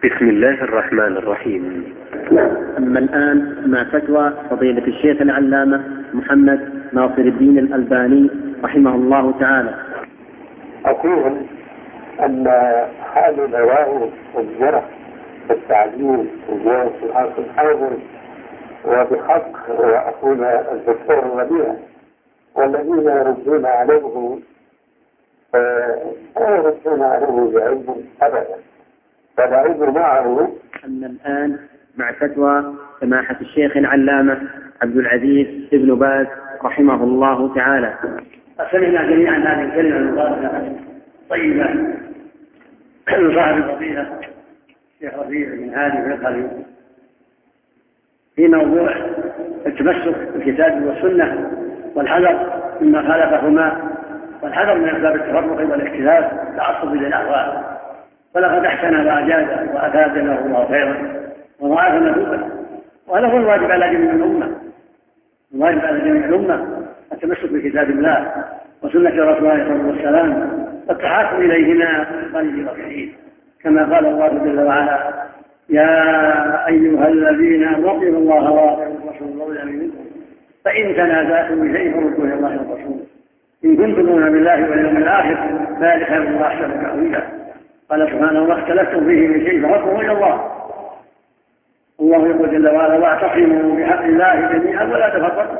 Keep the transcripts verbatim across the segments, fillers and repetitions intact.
بسم الله الرحمن الرحيم. أما الآن مع فتوى فضيلة الشيخ العلامة محمد ناصر الدين الألباني رحمه الله تعالى. أقول أن حال الهواء والجرح والتعليم والجرح في العصر الحاضر وبحق أقول الدكتور الربيع والذين يردون عليه لا يردون عليه بعلم أبدا، فالعلم معه. أما الآن مع فتوى سماحة الشيخ العلامة عبد العزيز ابن باز رحمه الله تعالى. سمعنا جميعا هذه الكلمة المباركة طيبة من صاحب الفضيلة الشيخ ربيع بن هادي الرقبي في موضوع التمسك بالكتاب والسنة والحذر مما خالفهما والحذر من أسباب التفرق والاختلاف والتعصب للأهواء. ولقد أحسن وأجاز وأفادنا الله خيرا وضاعف مثوبة، وهذا هو الواجب على جميع الأمة. الواجب على جميع الأمة التمسك بكتاب الله وسنة رسول الله صلى الله عليه وسلم والتحاكم إليهما قليل وكثير، كما قال الله جل وعلا: يا أيها الذين آمنوا اطيعوا الله وأطيعوا الرسول وأولي الأمر منكم فإن تنازعتم بشيء فردوه إلى الله والرسول إن كنتم تؤمنون بالله واليوم الآخر ذلك خير وأحسن تأويلا. قال سبحانه: وما اختلفتم فيه من شيء فحكمه إلى الله. الله يقول جل وعلا: واعتصموا بحبل الله جميعا ولا تفرقوا.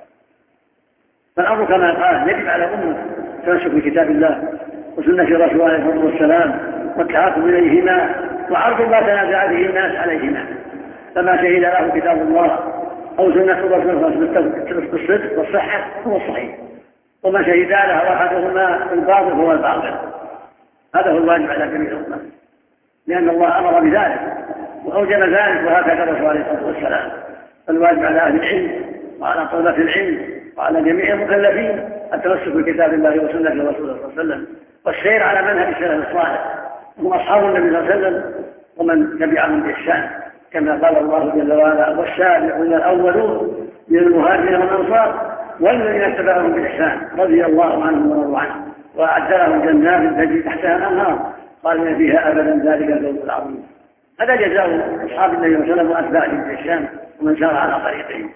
فالأمر كما قال يجب على الأمة التمسك بكتاب الله وسنة رسول الله صلى الله عليه وسلم والتحاكم إليهما وعرض ما تنازع به الناس عليهما، فما شهد له كتاب الله أو سنة رسول الله بالصدق والصحة هو الصحيح، وما شهد له أحدهما الباطل هو الباطل. هذا هو الواجب على جميع الأمة، لأن الله أمر بذلك وأوجب ذلك، وهكذا الرسول عليه الصلاة والسلام. فالواجب على أهل العلم وعلى طلبة العلم وعلى جميع المكلفين التمسك بكتاب الله وسنة رسوله صلى الله عليه وسلم والسير على منهج السلف الصالح هم أصحاب النبي صلى الله عليه وسلم ومن تبعهم بإحسان، كما قال الله جل وعلا: والسابقون الأولون من المهاجرين والأنصار والذين اتبعهم بإحسان رضي الله عنهم ورضوا عنه وأعد لهم جنات تجري تحتها الأنهار خالدين فيها أبدا ذلك الفوز العظيم. هذا جزاء أصحاب النبي صلى الله عليه وسلم وأتباعهم بإحسان ومن سار على طريقهم.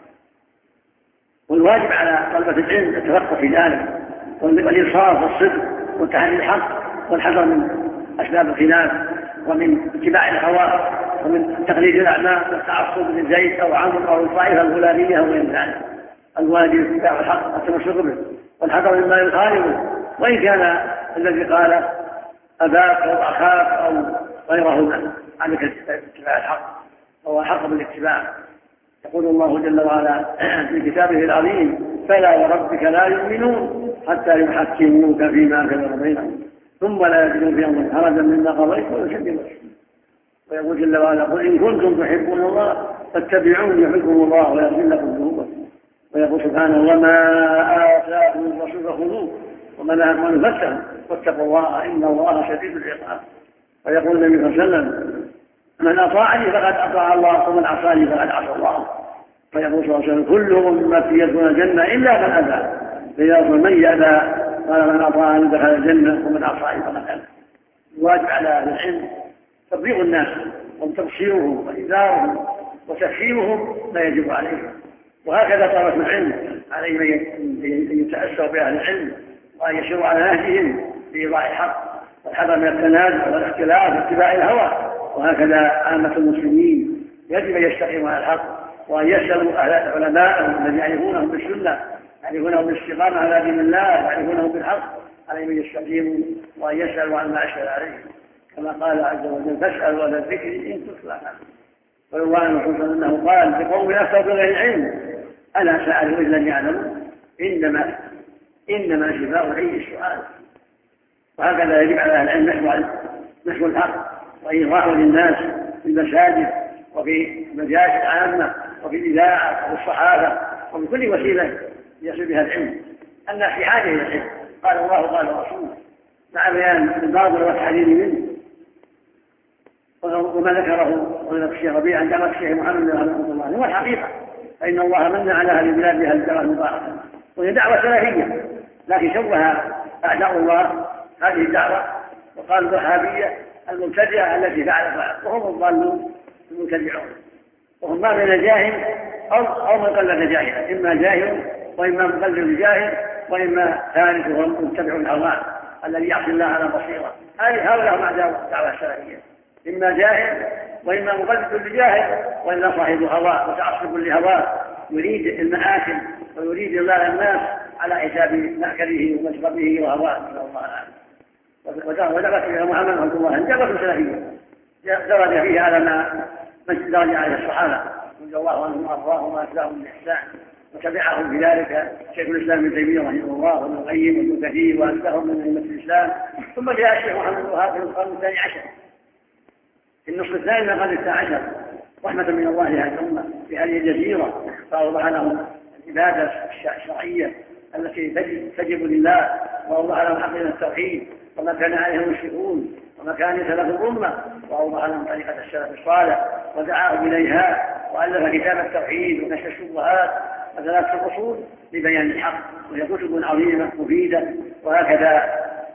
والواجب على طلبة العلم التفقه في ذلك والإنصاف والصدق والتحري الحق والحذر من أسباب الخلاف ومن اتباع الهوى ومن تقليد الأعمال والتعصب لزيد أو عمرو أو الطائفة الغلامية أو غير ذلك. الواجب اتباع الحق والتمسك به والحذر مما يخالفه، وإن كان الذي قال أباك أو أخاك أو غيرهما عليك اتباع الحق وهو الحق بالاتباع. يقول الله جل وعلا في كتابه العظيم: فلا وربك لا يؤمنون حتى يحكموك فيما شجر بينهم ثم لا يجدوا في أمرهم حرجا مما قضيت ويسلموا تسليما. ويقول جل وعلا: قل إن كنتم تحبون الله فاتبعوني يحبكم الله ويغفر لكم ذنوبكم. ويقول سبحانه: وما آتاكم الرسول فخذوه وما نهاكم عنه فانتهوا واتقوا الله إن الله شديد العقاب. ويقول النبي صلى الله عليه وسلم: من أطاعني فقد أطاع الله ومن عصاني فقد عصى الله. فيقول صلى الله عليه وسلم: كل أمتي يدخلون الجنة إلا من أبى. فيقول: من يأبى؟ قال: من أطاعني دخل الجنة ومن عصاني فقد أبى. الواجب على أهل العلم تبليغ الناس وتبصيرهم وإنذارهم وتفهيمهم ما يجب عليهم، وهكذا طلبة العلم عليهم أن يتأسوا بأهل العلم وأن يسيروا على نهجهم في إيضاح الحق والحذر من التنازع والاختلاف واتباع الهوى. وهكذا عامة المسلمين يجب أن يستقيموا على الحق وأن يسألوا أهل علماءهم الذين يعرفونهم بالسنة يعرفونهم بالاستقامة على دين الله يعرفونهم بالحق، عليهم أن يستقيموا وأن يسألوا عن ما أشكل عليهم، كما قال عز وجل: فاسألوا أهل الذكر إن تتلى عنه. ويروى عنه أنه قال لقوم أفتوا بغير العلم ألا سألوا إلا أن يعلموا إنما إنما شفاء العي السؤال. وهكذا يجب على أهل العلم نشر الحق وإيضاحه للناس في المساجد وفي المجالس العامة وفي الإذاعة وفي الصحافة وفي كل وسيلة يصل بها العلم. الناس في حاجة إلى العلم، قال الله قال رسوله، مع بيان الباطل والتحذير منه. وما ذكره الشيخ ربيع عن دعوة الشيخ محمد رحمه الله هو الحقيقة، فإن الله من على أهل البلاد بهذه الدعوة المباركة، وهي دعوة سلفية، لكن شوه أعداء الله هذه الدعوة وقالوا وهابية المبتدعة التي فعل فعل وهم الضالون المبتدعون، وهم ما بين جاهل أو أو من قلد جاهلا، إما جاهل وإما مقلد جاهل وإما ثالث وهو متبع الهوى الذي يعصي الله على بصيرة. هذه هؤلاء هم أعداء الدعوة السلفية، إما جاهل وإما مقلد لجاهل وإلا صاحب هوى متعصب لهواه يريد المآكل ويريد الله الناس على حساب مأكله ومشربه وهواه نسأل الله العافية. ودعوة إلى محمد رحمه الله دعوة سلفية درج فيها على ما درج عليه الصحابة رضي الله عنهم وأرضاهم وأتباعهم بالإحسان، وتبعهم في ذلك شيخ الإسلام ابن تيمية رحمه الله وابن القيم وابن كثير وأتباعهم من أئمة الإسلام. ثم جاء الشيخ محمد بن وهاب في القرن الثاني عشر في النصف الثاني من القرن الثاني عشر رحمة من الله لهذه الأمة في هذه الجزيرة، فأوضح لهم العبادة الشرعية التي تجب لله، وأوضح لهم حقيقة التوحيد وما كان عليه المشركون وما كان سلف الأمة، وأوضح لهم طريقة السلف الصالح ودعاهم إليها، وألف كتاب التوحيد ونشر الشبهات وثلاث الأصول لبيان الحق، وهي كتب عظيمة مفيدة. وهكذا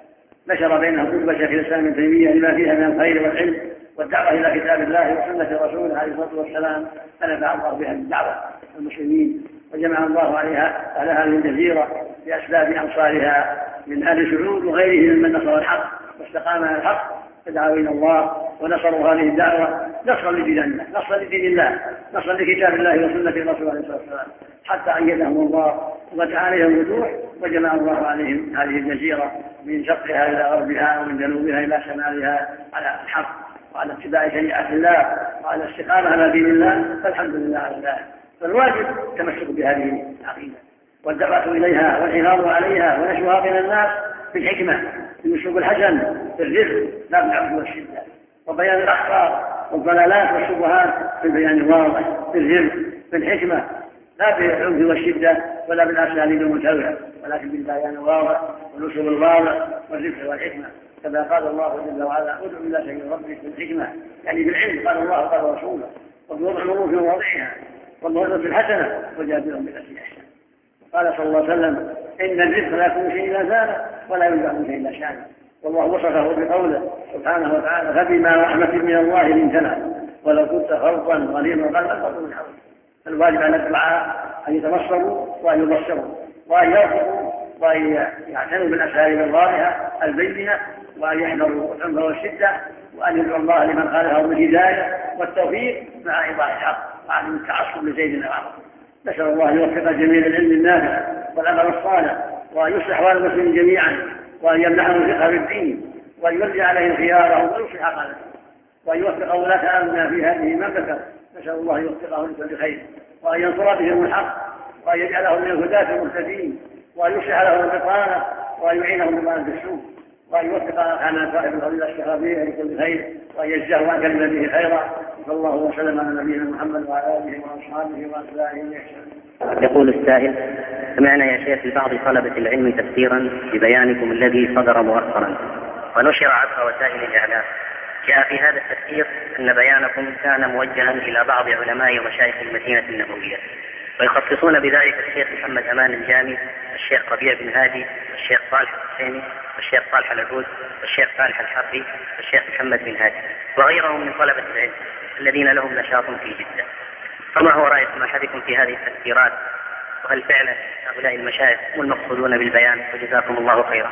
نشر بينهم كتب شيخ الإسلام ابن تيمية لما فيها من الخير والعلم والدعوة إلى كتاب الله وسنة رسوله عليه الصلاة والسلام، فنفع الله بها الدعوة المسلمين وجمع الله عليها على هذه الجزيرة بأسباب أنصارها من أهل سعود وغيرهم ممن نصر الحق واستقام على الحق فدعوا إلى الله ونصروا هذه الدعوة نصرا لدين الله، نصرا لدين الله، نصرا لكتاب الله وسنة الرسول عليه الصلاة والسلام، حتى أيدهم الله وفتح عليهم الوضوح وجمع الله عليهم هذه الجزيرة من شرقها إلى غربها ومن جنوبها إلى شمالها على الحق وعلى اتباع شريعة الله وعلى الاستقامة على دين الله، فالحمد لله على ذلك. فالواجب التمسك بهذه العقيدة والدعوة إليها والحفاظ عليها ونشرها بين الناس بالحكمة بالأسلوب الحسن بالرفق لا بالعنف والشدة، وبيان الأخطاء والضلالات والشبهات بالبيان الواضح بالرفق بالحكمة لا بالعنف والشدة ولا بالأساليب المتوعة، ولكن بالبيان الواضح والأسلوب الواضح والرفق والحكمة، كما قال الله جل وعلا ادع إلى سبيل ربك بالحكمة، يعني بالعلم قال الله قال رسوله، وبوضع الأمور في مواضعها والموعظة الحسنة وجادلهم بالتي أحسن. قال صلى الله عليه وسلم إن الرزق لا يكون شيء إلا زانه ولا ينزع شيء إلا شانه، والله وصفه بقوله سبحانه وتعالى فبما رحمة من الله لنت له ولو كنت فظا غليظ القلب لانفضوا من حولك. الواجب على الدعاء أن يتبصروا وأن يبصروا وأن يرفقوا وأن يعتنوا بالأساليب الواضحة البينة وأن يحذروا العنف والشدة وأن يدعوا الله لمن خالفه بالهداية والتوفيق مع إيضاح الحق وعدم التعصب لزيد الأعظم. نسأل الله أن يوفق جميع العلم النافع والعمل الصالح وأن يصلح أحوال المسلمين جميعا وأن يمنحهم الفقه بالدين وأن يولي عليهم خيارهم ويصلح قلبهم وأن يوفق ولاة أمرنا في هذه المملكة. نسأل الله أن يوفقهم لكل خير وأن ينصر بهم الحق وأن يجعلهم من الهداة المهتدين وأن يصلح لهم البطانة وأن يعينهم بما السوء وأن يوفق أعمال صاحب الفضيلة الشيخ ربيع لكل خير وأن يجزاه عن كلمة به خيرا. صلى الله وسلم على نبينا محمد وعلى آله وأصحابه وأتباعه بإحسان. يقول السائل: سمعنا يا شيخ لبعض طلبة العلم تفسيرا ببيانكم الذي صدر مؤخرا ونشر عبر وسائل الإعلام، جاء في هذا التفسير أن بيانكم كان موجها إلى بعض علماء ومشايخ المدينة النبوية، ويخصصون بذلك الشيخ محمد أمان الجامي، الشيخ ربيع بن هادي، الشيخ صالح الحسيني، والشيخ صالح العبود، والشيخ صالح الحربي، والشيخ محمد بن هادي وغيرهم من طلبة العلم الذين لهم نشاط في جدة. فما هو رأي سماحتكم في هذه التفسيرات؟ وهل فعلا هؤلاء المشايخ هم المقصودون بالبيان؟ وجزاكم الله خيرا.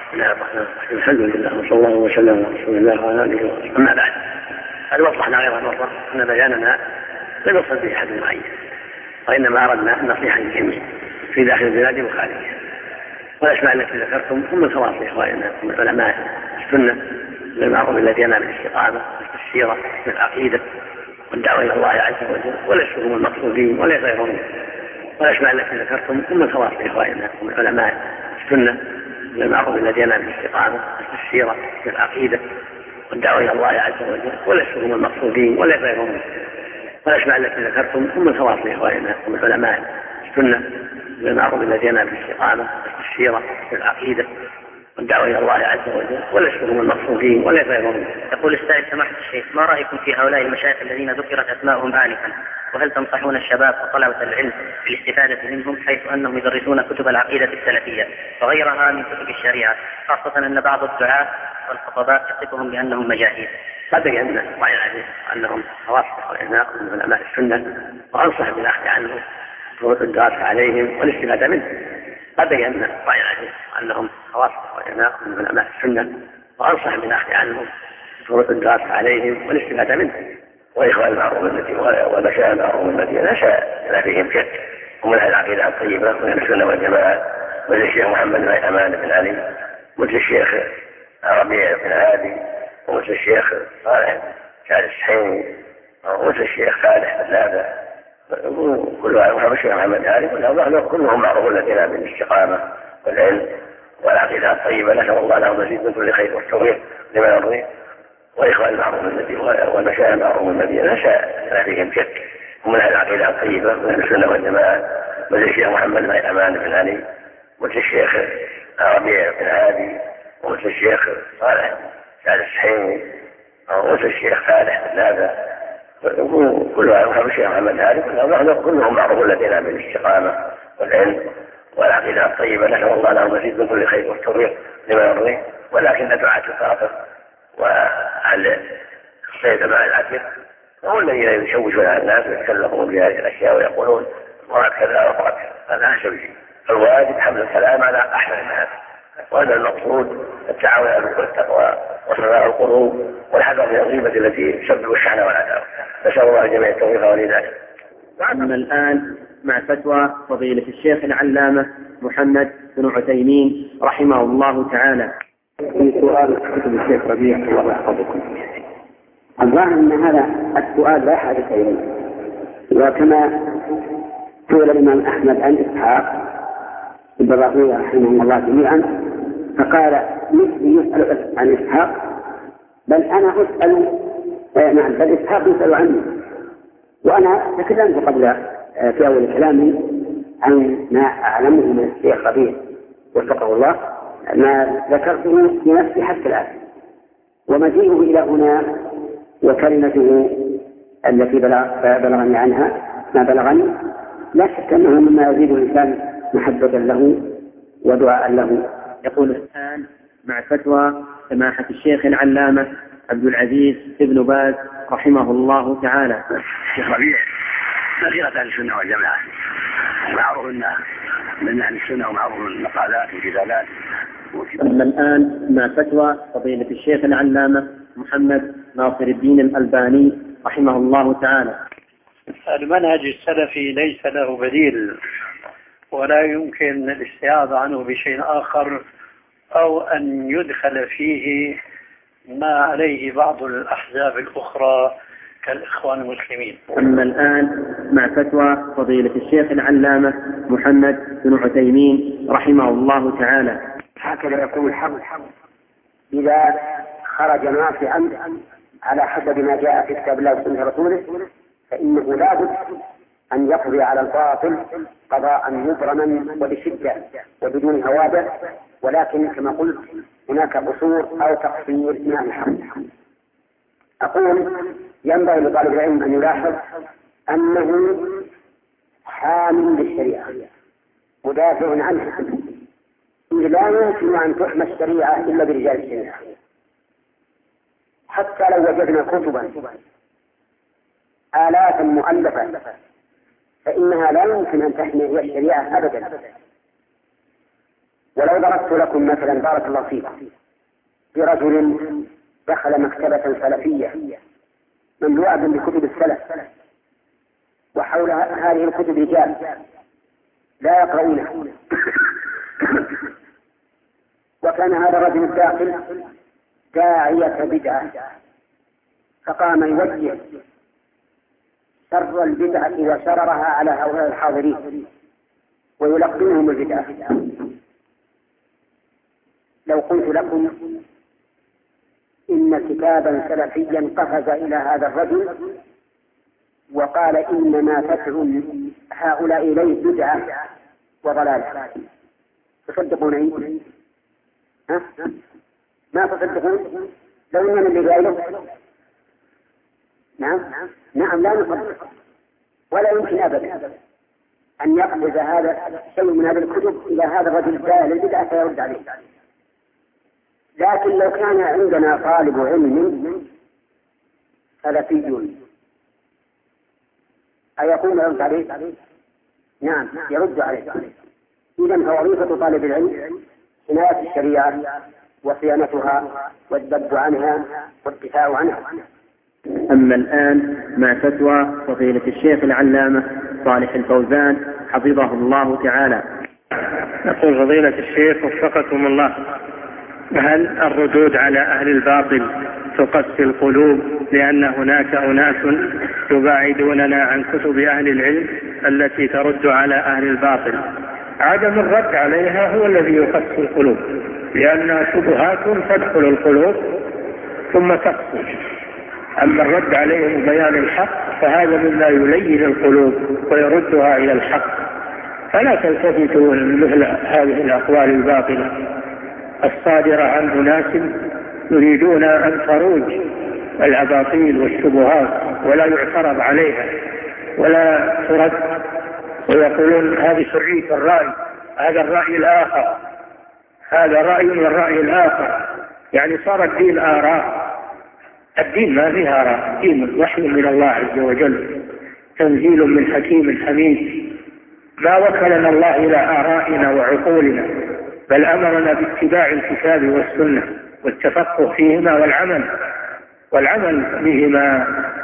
الحمد لله وصلى الله وسلم على رسول الله وعلى اله وصحبه. اما بعد، قد وضحنا غير مره ان بياننا لم يقصد به احد معين، وانما اردنا النصيحه للجميع في داخل البلاد وخارجها، والاسماء التي ذكرتم هم الخواص لاخواننا هم علماء السنه للمعروف الذي ينال بالاستقامه والسيره والعقيده والدعوه الى الله عز وجل، وليسوا هم المقصودين ولا غيرهم. والاسماء التي ذكرتم هم الخواص لاخواننا هم علماء السنه للمعروف الذي ينال بالاستقامه والسيره والعقيده والدعوه الى الله عز وجل، وليسوا هم المقصودين ولا غيرهم. والاسماء التي ذكرتم هم الخواص لاخواننا هم علماء السنه للمعروف الذي ينال بالاستقامه والسيره والعقيده والدعوة إلى الله عز وجل وليس هم المقصودين وليس غيرهم. يقول السائل سماحة الشيخ ما رأيكم في هؤلاء المشايخ الذين ذكرت أسماءهم آنفا؟ وهل تنصحون الشباب وطلبة العلم بالاستفادة منهم حيث أنهم يدرسون كتب العقيدة السلفية وغيرها من كتب الشريعة، خاصة أن بعض الدعاة والخطباء يصفهم بأنهم مجاهيل؟ قد بين الله العزيز أنهم رواسخ وعلماء من علماء السنة، وأنصح بالأخذ عنهم والدراسة عليهم والاستفادة منهم. قد بين الله العزيز أنهم رواسخ وعلماء من علماء السنة، وأنصح بالأخذ عنهم والدراسة عليهم والاستفادة منهم. وإخوان المعروف التي ومشاهد المعروف التي نشأ لا فيهم شك ومن العقيدة الطيبة من السنة والجماعة، مثل الشيخ محمد بن أمان بن علي، مثل الشيخ ربيع بن هادي، ومثل الشيخ صالح شعر السحيمي، ومثل الشيخ صالح بن لابة، كلهم الشيخ محمد هادي، كلهم معروف لدينا بالاستقامة والعلم والعقيدة الطيبة. نسأل الله لهم مزيد من كل خير والتوفيق لمن يرضيه. وإخوان المعروف الذي والمشاهد المعروف الذي نشأ لا فيهم شك ومن العقيدة الطيبة من السنة والجماعة، مثل الشيخ محمد بن أمان بن علي، مثل الشيخ ربيع بن هادي، ومثل الشيخ صالح شعر السحيمي، ومثل الشيخ صالح بن لابة، كلهم الشيخ محمد هادي، كلهم معروف لدينا بالاستقامة والعلم والعقيدة الطيبة. نسأل الله لهم مزيد من كل خير والتوفيق لمن يرضيه. ولكن دعاة الباطل وأهل الصيد مع العتيق هم الذين يشوشون على الناس ويتكلمون بهذه الأشياء ويقولون مراد كذا ومراد كذا. هذا لا شيء. الواجب حمل الكلام على أحسن الناس، وهذا المقصود التعاون على البر والتقوى وصلاح القلوب والحذر من الغيبة التي تسبب الشحنة والعداوة. نسأل الله جميع التوفيق ولذلك. أما الآن مع فتوى فضيلة الشيخ العلامة محمد بن عثيمين رحمه الله تعالى. في سؤال كتب الشيخ ربيع الله يحفظكم. الظاهر أن هذا السؤال لا حاجة إليه، وكما سئل الإمام أحمد عن إسحاق بن راهويه رحمه الله جميعا فقال مثلي يسأل عن إسحاق، بل أنا أسأل نعم بل إسحاق يسأل عني. وأنا تكلمت قبل في أول كلامي عن ما أعلمه من الشيخ ربيع وفقه الله، ما ذكرته في نفسي حتى الآن، ومجيئه إلى هنا وكلمته التي بلغني عنها ما بلغني لا شك أنه مما يزيد الإنسان محبة له ودعاء له. يقول الآن مع فتوى سماحة الشيخ العلامة عبد العزيز بن باز رحمه الله تعالى. الشيخ ربيع مسيرة أهل السنة والجماعة، معروف من أهل السنة ومعروف المقالات والجدالات. أما الآن مع فتوى فضيلة الشيخ العلامة محمد ناصر الدين الألباني رحمه الله تعالى. المنهج السلفي ليس له بديل، ولا يمكن الاستعاذة عنه بشيء آخر أو أن يدخل فيه ما عليه بعض الأحزاب الأخرى كالإخوان المسلمين. أما الآن مع فتوى فضيلة الشيخ العلامة محمد بن عثيمين رحمه الله تعالى. هكذا يقول الحق إذا خرج نافعا على حسب ما جاء في كتاب الله وسنة رسوله فإنه لا بد أن يقضي على الباطل قضاء مبرما وبشدة وبدون هوادة، ولكن كما قلت هناك قصور أو تقصير من الحق. أقول ينبغي لطالب العلم أن يلاحظ أنه حامل للشريعة مدافع عنها، لا يمكن أن تحمى الشريعة إلا برجال الشريعة. حتى لو وجدنا كتبا آلافا مؤلفة فإنها لا يمكن أن تحمي الشريعة أبدا. ولو ضربت لكم مثلا بارك الله فيكم برجل دخل مكتبة سلفية مملوءة بكتب السلف، وحول هذه الكتب رجال لا يقرؤونها، وكان هذا الرجل الداخل داعية بدعة، فقام يوجه شر البدعة وشررها على هؤلاء الحاضرين ويلقنهم البدعة. لو قلت لكم إن كتابا سلفيا قفز إلى هذا الرجل وقال إنما تدعو هؤلاء إليه بدعة وضلالة، تصدقونني؟ ها؟ ما تصدقون لو إننا اللي قايله؟ نعم نعم لا نصدق، ولا يمكن أبدا أن يقبض هذا شيء من هذه الكتب إلى هذا الرجل الجاهل البدعة فيرد عليه. لكن لو كان عندنا طالب علم سلفي أيكون يرد عليه؟ نعم يرد عليه. إذن فوظيفة طالب العلم حماية الشريعة وصيانتها والذب عنها والدفاع عنها. أما الآن مع فتوى فضيلة الشيخ العلامة صالح الفوزان حفظه الله تعالى. يقول فضيلة الشيخ وفقكم الله: هل الردود على أهل الباطل تقسي القلوب لأن هناك أناس يباعدوننا عن كتب أهل العلم التي ترد على أهل الباطل؟ عدم الرد عليها هو الذي يقسي القلوب، لأن شبهات تدخل القلوب ثم تقسي. أما الرد عليهم بيان الحق فهذا مما يلين القلوب ويردها إلى الحق. فلا تلتفتوا مثل هذه الأقوال الباطلة الصادرة عن أناس يريدون أن تروج الأباطيل والشبهات ولا يعترض عليها ولا ترد، ويقولون هذه حرية الرأي، هذا الرأي الآخر، هذا رأي والرأي الآخر. يعني صار الدين آراء. الدين ما فيه آراء، الدين وحي من الله عز وجل، تنزيل من حكيم حميد. ما وكلنا الله إلى آرائنا وعقولنا، بل أمرنا باتباع الكتاب والسنة والتفقه فيهما والعمل والعمل بهما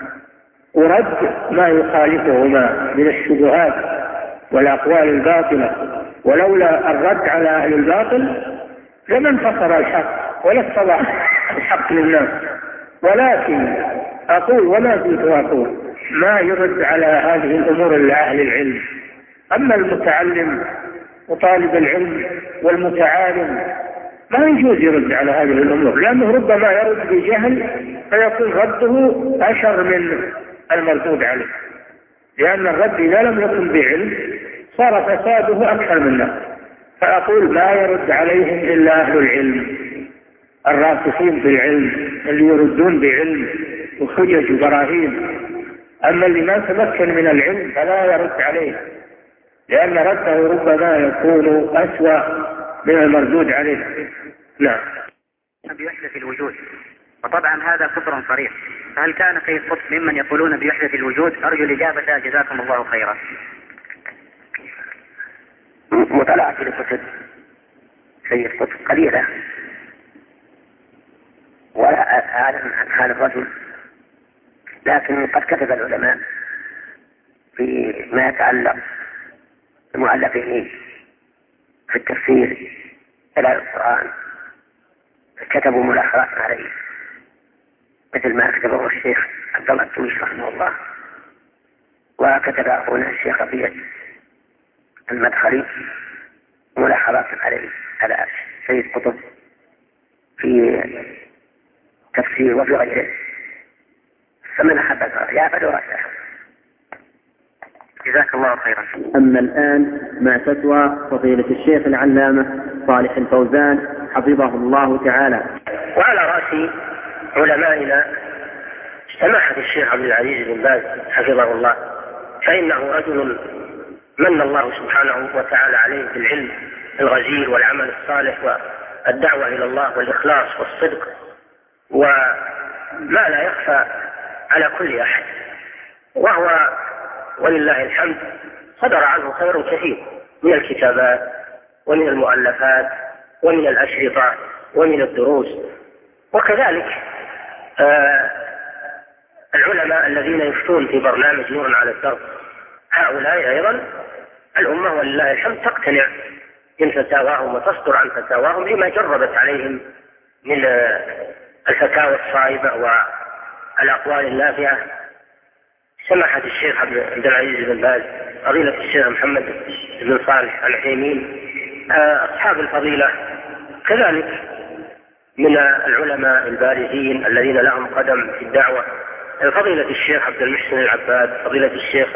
ورد ما يخالفهما من الشبهات والأقوال الباطلة. ولولا الرد على أهل الباطل لما انتصر الحق ولا اتضح الحق للناس. ولكن أقول وما زلت أقول ما يرد على هذه الأمور إلا أهل العلم. أما المتعلم وطالب العلم والمتعالم ما يجوز يرد على هذه الأمور، لأنه ربما يرد بجهل فيكون رده أشر من المردود عليه، لأن الرد إذا لم يكن بعلم صار فساده أكثر منه. فأقول ما يرد عليهم إلا أهل العلم الراسخين في العلم اللي يردون بعلم وحجج وبراهين. أما اللي ما تمكن من العلم فلا يرد عليه، لأن رده ربما يكون أسوأ من المردود عليه. لا بوحدة الوجود، وطبعا هذا كفر صريح. فهل كان سيد قطب ممن يقولون بوحدة الوجود؟ أرجو الإجابة جزاكم الله خيرا. مطالعة لكتب سيد قطب قليلة ولا أعلم عن حال الرجل، لكن قد كتب العلماء فيما يتعلق بمؤلفه في التفسير إلى القرآن، كتبوا ملاحظات عليه مثل ما كتبه الشيخ عبد الله التونسي رحمه الله، وكتب أخونا الشيخ ربيع المدخلي ملاحظات عليه على سيد قطب في تفسير وفي غيره، فمن أحب الرأي فليرشح. جزاك الله خيرا. أما الآن مع فتوى فضيلة الشيخ العلامة صالح الفوزان حفظه الله تعالى. وعلى رأس علمائنا سماحة الشيخ عبد العزيز بن باز حفظه الله، فإنه رجل من الله سبحانه وتعالى عليه بالعلم الغزير والعمل الصالح والدعوة إلى الله والإخلاص والصدق، وما لا يخفى على كل أحد، وهو ولله الحمد صدر عنه خير كثير من الكتابات ومن المؤلفات ومن الأشرطة ومن الدروس. وكذلك آه العلماء الذين يفتون في برنامج نور على الدرب، هؤلاء أيضا الأمة ولله الحمد تقتنع من فتاواهم وتصدر عن فتاواهم لما جربت عليهم من الفتاوى الصائبة والأقوال النافعة. سماحة الشيخ عبد العزيز بن باز، فضيلة الشيخ محمد بن صالح العثيمين، أصحاب الفضيلة كذلك من العلماء البارزين الذين لهم قدم في الدعوة، فضيلة الشيخ عبد المحسن العباد، فضيلة الشيخ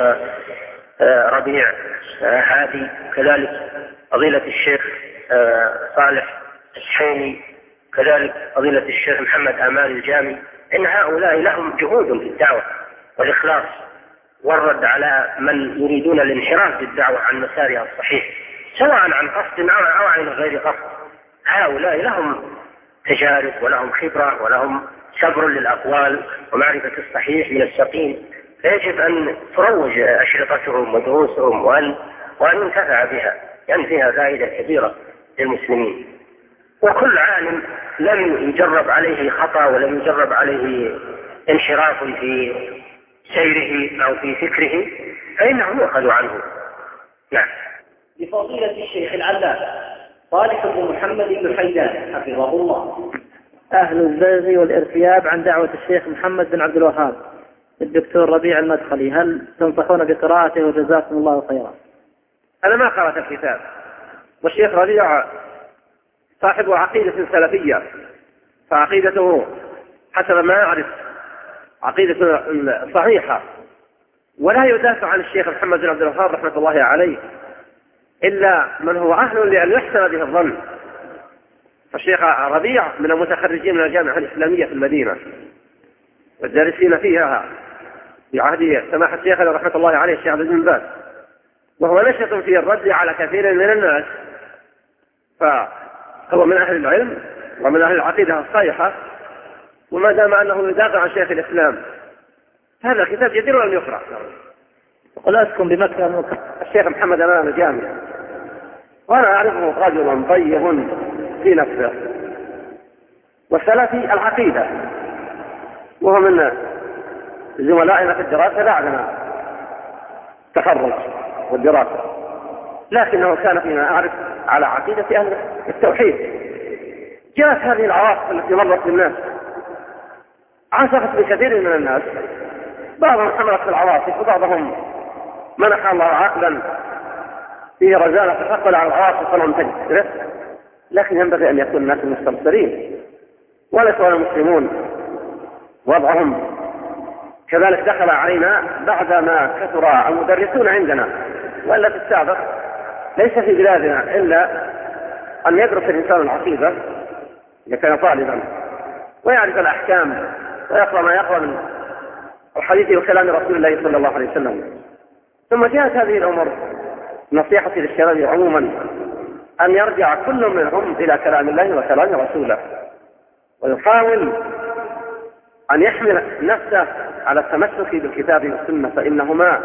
ربيع هادي، كذلك فضيلة الشيخ صالح الحيني، كذلك فضيلة الشيخ محمد آمان الجامي، إن هؤلاء لهم جهود في الدعوة والإخلاص والرد على من يريدون الانحراف بالدعوة عن مسارها الصحيح، سواء عن قصد أو عن غير قصد. هؤلاء لهم تجارب ولهم خبرة ولهم صبر للأقوال ومعرفة الصحيح من السقيم، فيجب أن تروج أشرطتهم ودروسهم وأن وأن ينتفع بها، لأن يعني فيها فائدة كبيرة للمسلمين. وكل عالم لم يجرب عليه خطأ ولم يجرب عليه انحراف في سيره أو في فكره فإنه يؤخذ عنه. نعم. لفضيلة الشيخ العلامة صالح بن محمد بن حيدان حفظه الله. أهل الزيغ والارتياب عن دعوة الشيخ محمد بن عبد الوهاب الدكتور ربيع المدخلي، هل تنصحون بقراءته وجزاكم الله خيرا؟ أنا ما قرأت الكتاب، والشيخ ربيع صاحب عقيدة سلفية، فعقيدته حسب ما أعرف عقيدة صحيحة، ولا يدافع عن الشيخ محمد بن عبد الوهاب رحمة الله عليه إلا من هو أهل لأن يحسن به الظن. فالشيخ ربيع من المتخرجين من الجامعة الإسلامية في المدينة والدارسين فيها بعهد سماحة الشيخ رحمة الله عليه الشيخ عبد العزيز بن باز، وهو نشط في الرد على كثير من الناس، فهو من أهل العلم ومن أهل العقيدة الصحيحة، وما دام أنه يدافع عن شيخ الإسلام هذا كتاب جدير أن يقرأ. وقل أسكن بمكة الشيخ محمد أمان الجامع، وأنا أعرفه رجلا طيب في نفسه وسلفي العقيدة، وهو من زملائنا في الدراسة بعدنا التخرج والدراسة، لكنه كان فيما أعرف على عقيدة أهل التوحيد. جاءت هذه العواصف التي مرت بالناس عاصفت بكثير من الناس، بعضهم حملت في العواصف وبعضهم منح الله عقلا فيه رزانة تحقل على العواصف فلم تجد، لكن ينبغي أن يكون الناس مستبصرين، وليس المسلمون وضعهم كذلك دخل علينا بعدما كثر المدرسون عندنا، وإلا في السابق ليس في بلادنا إلا أن يدرس الإنسان العقيدة إذا كان طالبا ويعرف الأحكام ويقرأ ما يقرأ من الحديث وكلام رسول الله صلى الله عليه وسلم. ثم جاءت هذه الأمور نصيحتي للشباب عموما أن يرجع كل منهم إلى كلام الله وكلام رسوله، ويحاول أن يحمل نفسه على التمسك بالكتاب والسنة، فإنهما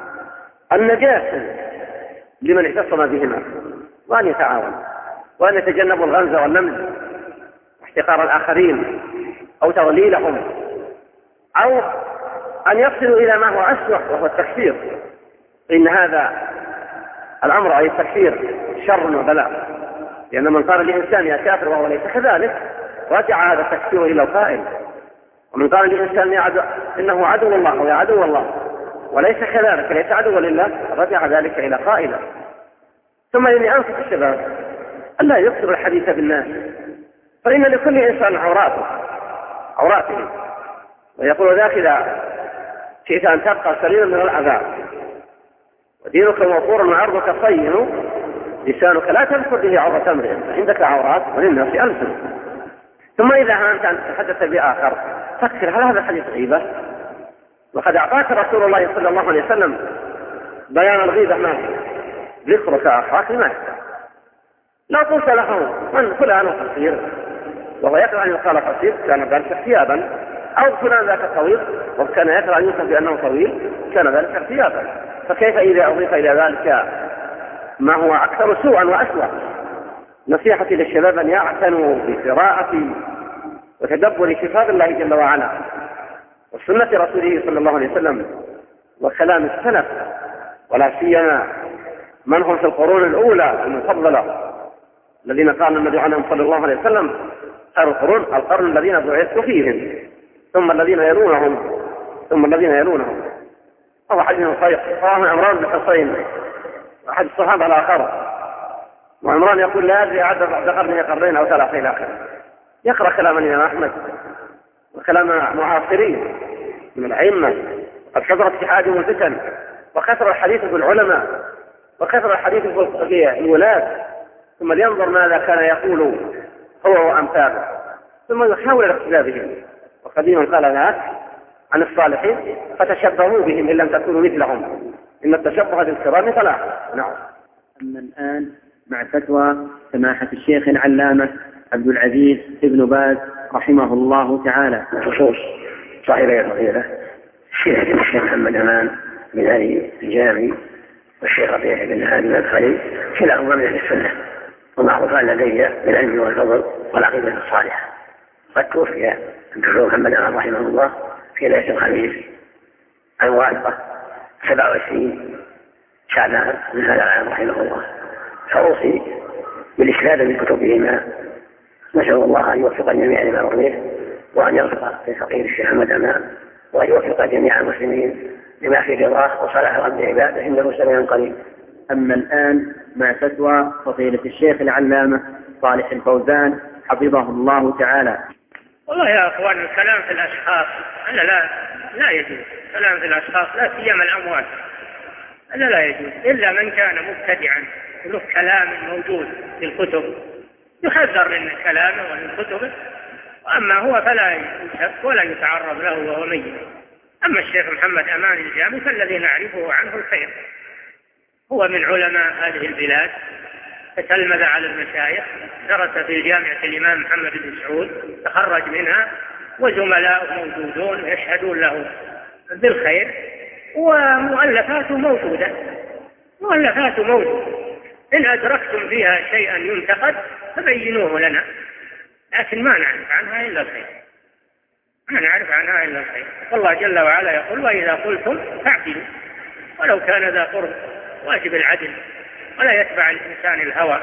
النجاة لمن اعتصم بهما، وأن يتعاون وأن يتجنبوا الغمز والنمز واحتقار الآخرين أو تضليلهم، أو أن يصلوا إلى ما هو أسوأ وهو التكفير، إن هذا الأمر أي التكفير شر وبلاء، لأن من قال لإنسان يا كافر وهو ليس كذلك رجع هذا التكفير إلى القائل، ومن قال لإنسان يا عدو إنه عدو الله ويا عدو الله وليس كذلك ليس عدو لله رجع ذلك إلى قائله. ثم إني أنصح الشباب ألا يكثر الحديث بالناس، فإن لكل إنسان عوراته عوراته ويقول ذاك إذا شئت أن تبقى سليما من العذاب ودينك موفور وعرضك صين لسانك لا تذكر به عورة امرئ، عندك عورات وللناس ألسن. ثم إذا أنت أن تتحدث بآخر فكر هل هذا الحديث غيبة؟ وقد أعطاك رسول الله صلى الله عليه وسلم بيان الغيبة ما ذكرك أخاك ما لا قلت له من فلان قصير وهو يكره أن يقال قصير كان ذلك احتيابا، أو فلان ذاك طويل وكان يكره أن يوصف بأنه طويل كان ذلك احتيابا، فكيف إذا أضيف إلى ذلك ما هو أكثر سوءا وأسوأ؟ نصيحتي للشباب أن يعتنوا بقراءة وتدبر كتاب الله جل وعلا وسنة رسوله صلى الله عليه وسلم وكلام السلف، ولا سيما من هم في القرون الأولى المفضلة الذين قال النبي عنهم صلى الله عليه وسلم خير القرون القرن الذين بعثت فيهم ثم الذين يلونهم ثم الذين يلونهم. هو حديث صحيح رواه عمران بن حسين أحد الصحابة الآخر، وعمران يقول لا أدري عدد بعد قرنه قرنين أو ثلاثة إلى آخره، يقرأ كلام الإمام أحمد وكلام معاصرين من الأئمة، قد كثرت اتحادهم الفتن وكثر الحديث بالعلماء وكثر الحديث بالولاة، ثم لينظر ماذا كان يقول هو وأمثاله، ثم يحاول الاقتداء بهم. وقديما قال ذاك عن الصالحين فتشبهوا بهم إن لم تكونوا مثلهم إن التشبه بالكرام فلاح. نعم. أما الآن مع فتوى سماحة الشيخ العلامة عبد العزيز ابن باز رحمه الله تعالى. خصوص صاحبي الفضيلة الشيخ الشيخ محمد أمان بن علي الجامعي والشيخ ربيع بن هادي المدخلي كلاهما من أهل السنة ومعروفان لدي بالعلم والفضل والعقيدة الصالحة. قد توفي الدكتور محمد أمان رحمه الله في ليلة الخميس الموافقة سبعة وعشرين شعبان من هذا العام رحمه الله، فأوصي بالإشهاد بكتبهما. نسأل الله أن يوفق الجميع لما يرضيه وأن يرفق في فقير الشيخ محمد أمان وأن يوفق جميع المسلمين لما في رضاه وصلاح رب عباده إنه سميع قريب. أما الآن مع فتوى فضيلة الشيخ العلامة صالح الفوزان حفظه الله تعالى. والله يا أخوان الكلام في الأشخاص أنا لا لا يجوز كلام في الأشخاص لا سيما الأموات أنا لا يجوز إلا من كان مبتدعا له كلام موجود في الكتب يحذر من كلامه ومن كتبه، وأما هو فلا يشك ولا يتعرض له وهو ميت. أما الشيخ محمد أمان الجامعي فالذي نعرفه عنه الخير، هو من علماء هذه البلاد، تتلمذ على المشايخ، درس في جامعة الإمام محمد بن سعود، تخرج منها، وزملاء موجودون يشهدون له بالخير، ومؤلفاته موجودة مؤلفاته موجودة إن أدركتم فيها شيئا ينتقد فبينوه لنا، لكن ما نعرف عنها إلا الخير ما نعرف عنها إلا الخير. والله جل وعلا يقول وإذا قلتم فاعدلوا ولو كان ذا قرب، واجب العدل ولا يتبع الإنسان الهوى.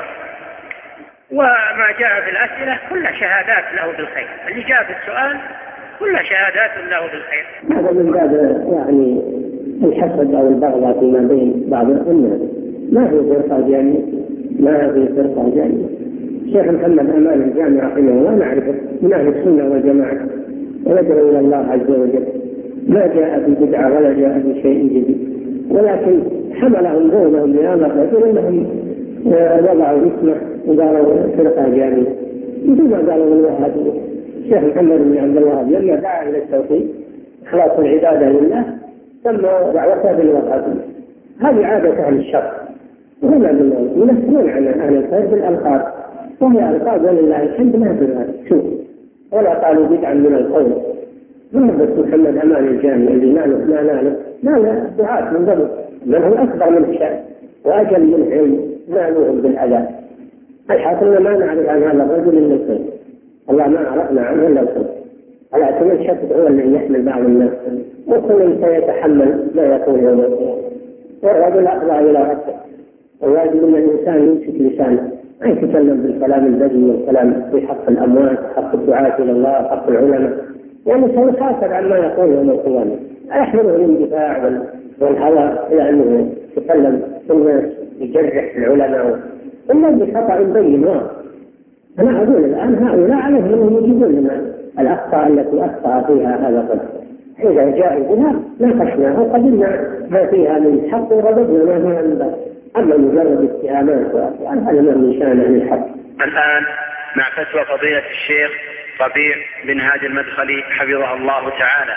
وما جاء في الأسئلة كل شهادات له بالخير، اللي جاء في السؤال كل شهادات له بالخير. هذا من باب يعني الحسد أو البغضاء فيما بين بعض الناس، ما في فرقة جامعة ما في فرقة جامعة. الشيخ محمد أمان الجامعي رحمه الله نعرفه من أهل السنة والجماعة ويدعو إلى الله عز وجل، ما جاء ببدعة ولا جاء بشيء جديد، ولكن حملهم قومهم لهذا الرجل أنهم وضعوا اسمه وقالوا فرقة جامعة مثل ما قالوا الوهابية. الشيخ محمد بن عبد الوهاب لما دعا إلى التوحيد إخلاص العبادة لله سمى دعوته بالوهابية. هذه عادة أهل الشر، وهنا ينفذون عن أهل الخير بالألقاب، وهي ألقاب ولله الحمد ما في شوف ولا قالوا بدعا من القول. من بس محمد أمان الجامعي اللي ناله ما ناله ناله دعاة من قبل، من هو أكبر من الشأن وأجل من علم نالوهم بالأذى. الحاصل ما نعرف عن هذا الرجل إلا الخير، الله ما عرفنا عنه إلا الخير، ولكن الشك هو الذي يحمل بعض الناس، وكل سيتحمل ما يقول يوم القيامة. والرجل أقضى إلى ربه، وواجب أن الإنسان يمسك لسانه ما يتكلم بالكلام البذيء والكلام في حق الأموات، حق الدعاة إلى الله، حق العلماء، يعني سيحاسب عما يقول يوم القيامة. يحمله الاندفاع والهوى إلى أنه يتكلم الناس يجرح العلماء الذي خطأ بين واضح. أنا أقول الآن هؤلاء عليهم أنهم يجيبون لنا الأخطاء التي أخطأ فيها هذا الرجل، إذا جاء بها ناقشناه وقدمنا ما فيها من حق ورددنا ما فيها من باب. أما مجرد اتهامات وأسئلة هذا ما من شأن أهل الحق. الآن مع فتوى فضيلة الشيخ ربيع بن هادي المدخلي حفظه الله تعالى.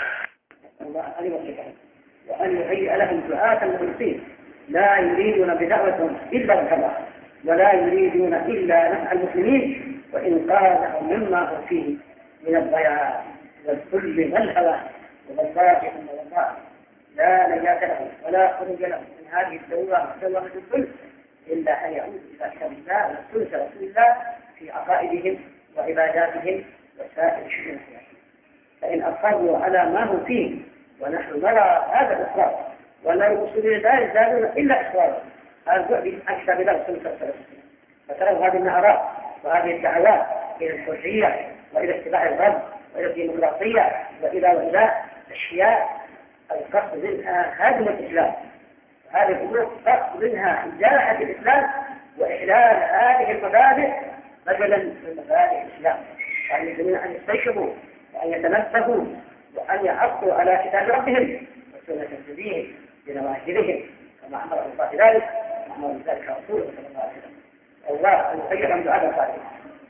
وأن يهيئ لهم دعاة مخلصين لا يريدون بدعوتهم إلا الكبار، ولا يريدون إلا نفع المسلمين وإنقاذهم مما هم فيه من الضياع والذل والهوى والفاحشة والبغضاء. لا نجاة لهم ولا خروج لهم من هذه الدورة دورة الذل إلا أن يعودوا إلى كتاب الله وسنة رسول الله في عقائدهم وعباداتهم وسائر شؤونهم. فإن أصروا على ما هم فيه ونحن نرى هذا الإصرار ولا المسلمين لا يزالون إلا إصرارا على البعد عن كتاب الله وسنة رسول الله. فتروا هذه النعرات وهذه الدعوات إلى الحرية وإلى اتباع الغرب وإلى الديمقراطية وإلى وإلى أشياء القصد منها هدم الإسلام. هذه الأمور قصد منها إزاحة الإسلام وإحلال هذه المبادئ بدلا من مبادئ الإسلام، وأن يجب أن يستيقظوا وأن يتنبهوا وأن يعصوا على كتاب ربهم وسنة نبيهم بنواهجهم كما أمر الله ذلك وأمر ذلك رسوله صلى الله عليه وسلم. الله أن يخيرهم دعاء صالحا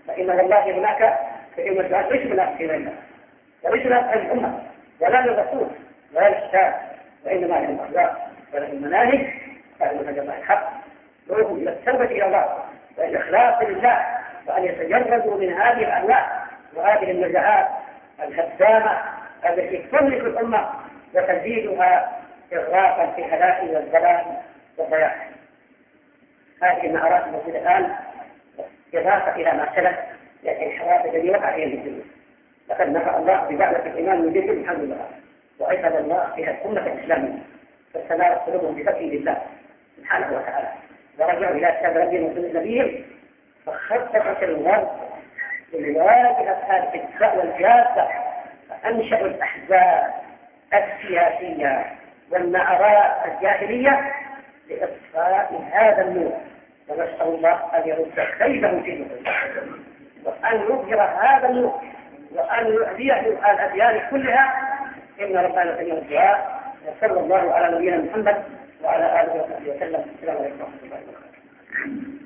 فإن والله هناك في المسألة ليس من أهل الله وليس من أهل الأمة ولا للرسول ولا للكتاب، وإنما هي الأخلاق ولا المناهج فهي منهج الله الحق دعوهم إلى التوبة إلى الله والإخلاص لله وأن يتجردوا من هذه الأهواء وهذه النزعات الهدامة التي تهلك الأمة وتزيدها إغراقا في هلاك والضلال والضياع. هذه النهارات الموجودة الآن إضافة إلى ما سلف للانحراف الذي وقع فيه الدنيا. لقد نفع الله بدعوة الإيمان من جد الحمد لله، وأيقظ الله بها الأمة الإسلامية فاستنارت قلوبهم بفضل الله سبحانه وتعالى، ورجعوا إلى كتاب ربهم وسنة نبيهم فخففت الغرب لمواجهة هذه الدعوة الجادة، فأنشأوا الأحزاب السياسية والنعراء الجاهلية لإطفاء هذا النور، ونسأل الله أن يرد كيدهم في نورهم وأن يظهر هذا النور وأن يؤذيه الأديان كلها. إن ربنا سميع الدعاء، وصلى الله على نبينا محمد وعلى آله وصحبه وسلم. السلام عليكم ورحمة الله وبركاته.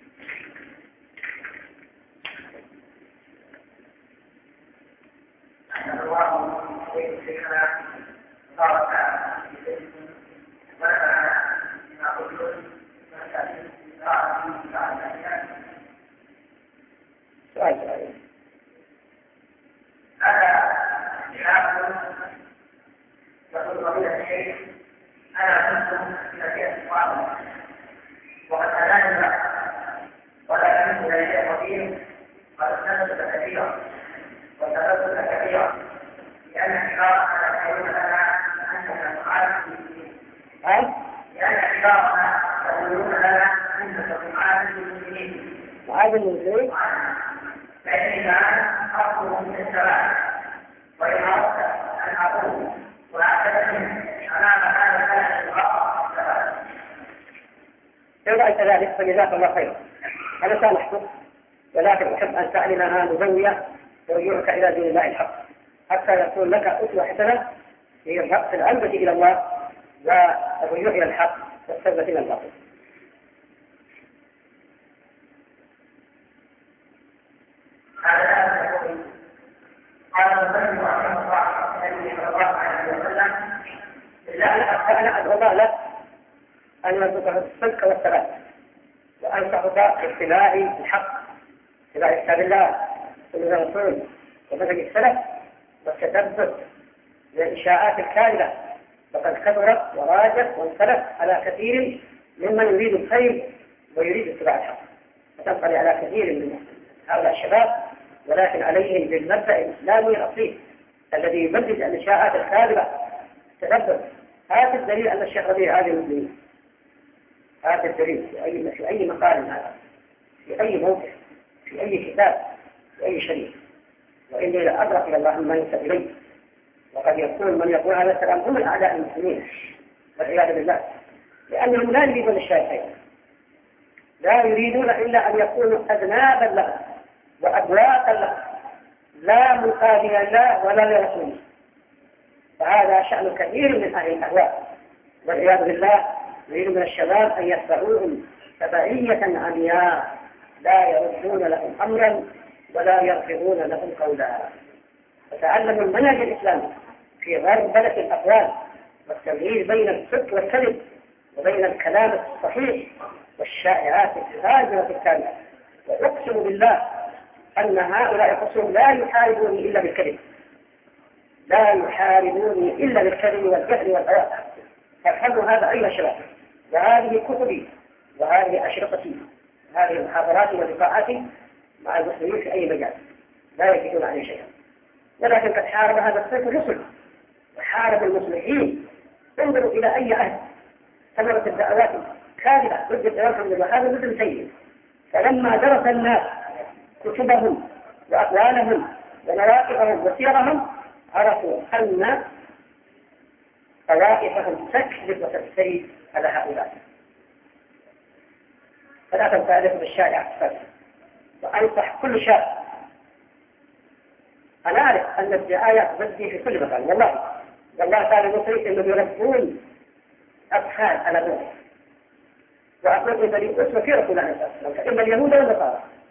الله ويكفينا بارك ونفعنا بما قلت سؤال سؤال هذا كتاب يقول فضيلة الشيخ أنا كنت في مدينة الصواب وقد أناني ولا كنت لدي خطير قد استنزف كثيرا وتبذل كثيرا لأن حوارنا يقولون لنا أنك تفعل هل؟ لأن حوارنا يقولون لنا أنك تفعل المسلمين وهذا المسلمين فإني الآن أطلب من السماء وإن أردت أن أقول وأعتذر أمام هذا كان الغاء إن رأيت ذلك فجزاك الله خيرا. أنا سامحتك ولكن أحب أن تعلمها مزوية ورجوعك إلى دين الله الحق حتى يكون لك أسوة حسنة في الرأس العودة إلى الله والرجوع إلى الحق والتوبة إلى الباطل. هذا يقول قال المسلم رحمه الله النبي صلى الله عليه وسلم أنا أدعو الله لك أن يرزقه الصدق والثبات وأنصحك باتباع الحق اتباع كتاب الله سنة الرسول ومنهج السلف والتثبت للإنشاءات الكاذبة وقد كثرت وراجت وانسلت على كثير ممن يريد الخير ويريد اتباع الحق، فتنقل على كثير من هؤلاء الشباب ولكن عليهم بالمبدأ الإسلامي الأصيل الذي يبدد الإنشاءات الكاذبة. تثبت. هذا الدليل أن الشيخ ربيع هذه المسلمين، هذا الدليل في أي في أي مقال هذا، في أي موقع، في أي كتاب، في أي شريط. وإني لا أدرك إلى الله ما ينسب إليه، وقد يكون من يقول هذا الكلام هم الأعداء المسلمين والعياذ بالله، لأنهم لا يريدون الشيء خيرا، لا يريدون إلا أن يكونوا أذنابا له وأبواقا له لا مقابل الله ولا لرسوله. فهذا شأن كثير من أهل الأهواء والعياذ بالله، يريد من الشباب أن يتبعوهم تبعية عمياء لا يردون لهم أمرا ولا يرفضون لهم قولا. فتعلموا المنهج الإسلامي في غربلة الأقوال والتمييز بين الصدق والكذب وبين الكلام الصحيح والشائعات الهاجرة الكاملة. وأقسم بالله أن هؤلاء الخصوم لا يحاربوني إلا بالكذب، لا يحاربوني إلا بالكذب والجهل والغياء. فافهموا هذا أيها الشباب، وهذه كتبي وهذه أشرطتي هذه محاضراتي ولقاءاتي مع المسلمين في أي مجال لا يجدون عليه شيئا. ولكن قد حارب هذا الصيف الرسل وحارب المصلحين. انظروا إلى أي أهل ثمرت الدعوات كاذبة ضد الإمام بن الوهاب وابن تيمية، فلما درس الناس كتبهم وأقوالهم ومواقفهم وسيرهم عرفوا أن طوائفهم تكذب وتفتري على هؤلاء. فلا تنفعلكم بالشارع أكثر. وأنصح كل شاب، أنا أعرف أن الدعاية تبدي في كل مكان، والله والله كان المصري أنه يربون أطفال على ذلك. وأقول إن الأسوة في رسول الله صلى الله عليه وسلم إما اليهود والنصارى،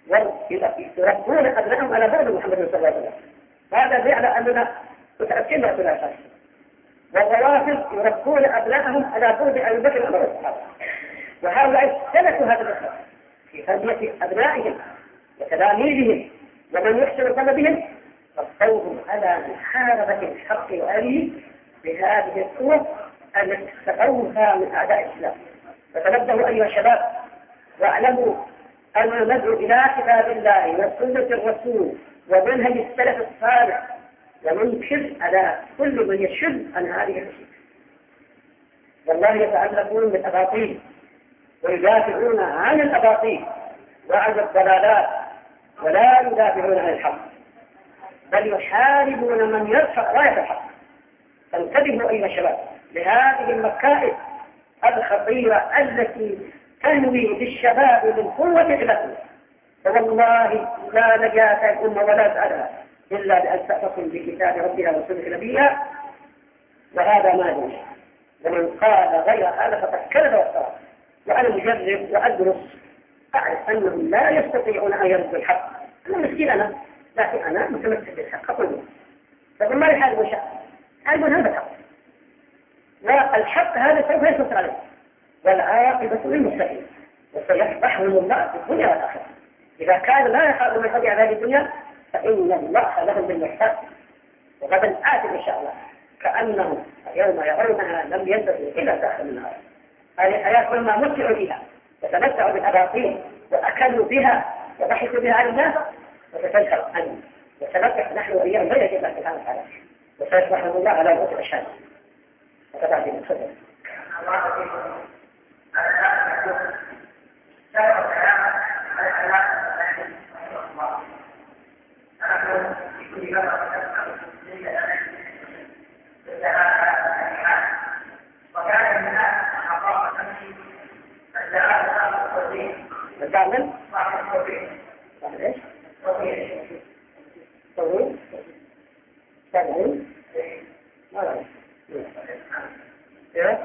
ويربون أبنائهم على بعد محمد صلى الله عليه وسلم. هذا بيعني أننا متأكدين رسول الله صلى الله عليه وسلم. والروافض يربون أبنائهم على بعد أبي بكر وعمر والصحابة. وهؤلاء سلكوا هذا المسلك في تربية أبنائهم وتلاميذهم ومن يحسن الظن بهم، فالصوم على محاربة الحق وأهله بهذه القوة التي استقوها من أعداء الإسلام. فتنبهوا أيها الشباب واعلموا أن ندعو إلى كتاب الله وسنة الرسول ومنهج السلف الصالح، وننكر على كل من يشد عن هذه الأشياء. والله يتعلقون بالأباطيل ويدافعون عن الأباطيل وعن الضلالات ولا يدافعون عن الحق، بل يحاربون من يرفع راية الحق. فانتبهوا أيها الشباب لهذه المكائد الخطيرة التي تنوي بالشباب من قوة الإسلام. فوالله لا نجاة الأمة ولا سعادة إلا بأن تعتصم بكتاب ربها وسنة نبيها، وهذا ما يجوز. ومن قال غير هذا فقد كذب وافترى. وأنا مجرب وأدرس أعرف أنهم لا يستطيعون أن يردوا الحق. أنا مسكين أنا، لكن أنا متمسك بالحق أقول فما يحاربون شيء، يحاربون هذا الحق، والحق هذا سوف ينتصر عليه، والعاقبة للمتقين، وسيفضحهم الله في الدنيا والآخرة. إذا كان لا يخاف من خديعة هذه الدنيا فإن الله لهم بالمحسن. وغدا آتي إن شاء الله كأنهم يوم يرونها لم يلبثوا إلا داخل النهار. هذه الحياة كل ما متعوا بها وتمتعوا بالأباطيل وأكلوا بها وضحكوا بها على الناس، وتتذكر عنه وسنفتح نحن وإياهم لا يجب أن تفعل هذا، وسيسمحهم الله على رؤوس الأشهاد. وتبعد من صدر تعمل تعمل ايش؟ طويل تعمل ما لا ايه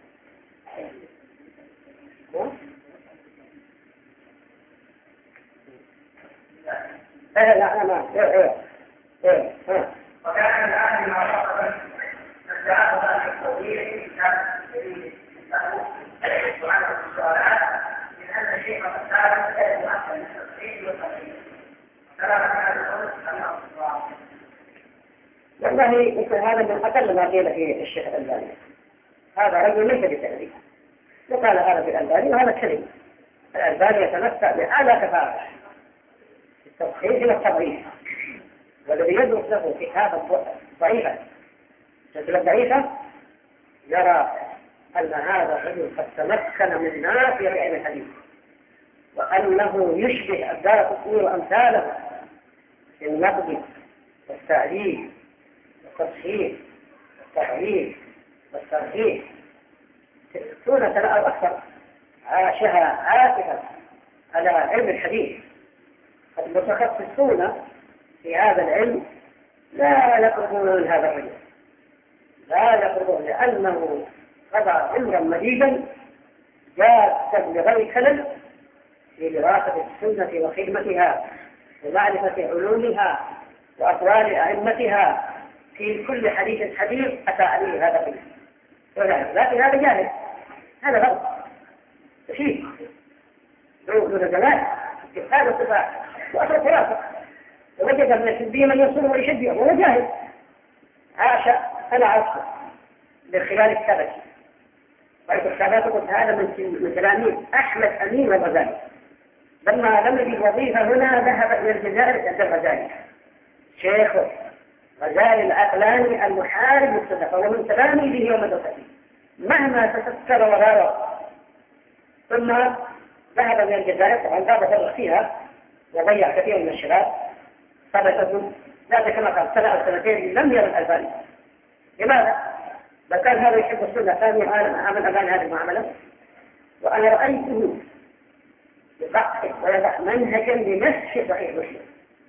ايه لا انا ما ايه ايه ايه ها وكان من اهل ما شرط الجواب عن التوضيح كان وعلى السؤالات من ان الشيء قد ثابت لا يؤثر من التصحيح والتقييد. والله مثل هذا من أقل ما قيل في الشيخ الألباني. هذا رجل ليس بتأليف، وقال هذا في الألباني وهذا كلمة. الألباني يتمتع بأعلى كفاءة في التصحيح والتضعيف، والذي يدرس له كتابا ضعيفا سلسلة ضعيفة يرى أن هذا الرجل قد تمكن من نافية علم الحديث، وأنه يشبه الدارقطني وأمثاله في النقد والتعليل والتصحيح والتحريف والترهيب. ستون سنة أو أكثر عاشها عاكفا على علم الحديث. قد متخصصون في هذا العلم لا يقربون من هذا الرجل، لا يقربون، لأنه قضى عمرا مديدا جادا لغير خلل في دراسة السنة وخدمتها ومعرفة علومها وأقوال أئمتها في كل حديث حديث أتى عليه هذا فيه. لكن هذا جاهل، هذا غلط شيء دون جمال هذا صفات وأثر خرافة. ووجد من الحزبية من يصوم ويشبه وهو جاهل. عاش أنا عصر لخلال الثبت، رأيت الثبات قلت هذا من تلاميذ أحمد أمين والغزالي. لما لم يجد وظيفة هنا ذهب إلى الجزائر عند الغزالي شيخ غزالي العقلاني المحارب للسنة، فهو من تلاميذه ومدرسته مهما تفكر وغاوى. ثم ذهب إلى الجزائر، طبعا ذهب فيها وضيع كثير من الشباب ثبتهم ذات كما قال سنة أو سنتين لم يرى الألباني. لماذا؟ لو كان هذا يحب السنة ثاني عالم عمل الألباني هذه المعاملة. وأنا رأيته يضحك ويضع منهجا لنفس صحيح مسلم،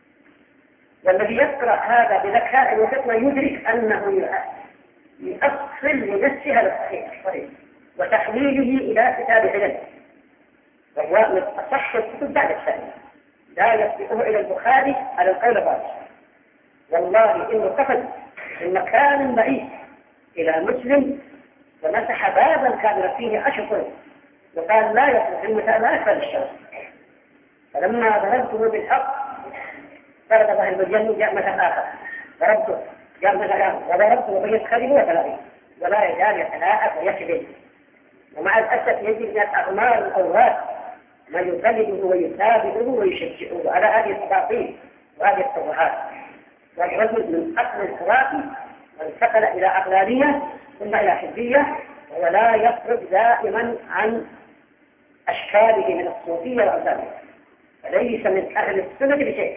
والذي يقرأ هذا بذكاء وفطنة يدرك أنه يؤصل لنفسه هذا الصحيح وتحويله إلى كتاب علم، وهو من أصح الكتب بعد الثاني. لا يسبقه إلى البخاري على القول الراجح. والله إنه قفز من مكان بعيد إلى مسلم ومسح بابا كان فيه أشهر وقال لا يخرج المتابعة أكثر الشمس. فلما ضربته بالحق ضرب الله المجنون جاء مثل آخر، ضربته جاء مثل آخر، وضربته وبيت خليه وثلاثين، ولا يزال يتلاعب ويكذب. ومع الأسف يجد من الأغمار الأوراق من يقلده ويتابعه ويشجعه على هذه التباطيل وهذه التبعات. والرجل من أصل الخرافي وانتقل إلى عقلانية ثم إلى حزبية، ولا يخرج دائما عن أشكاله من الصوفية وأمثالها، فليس من أهل السنة بشيء.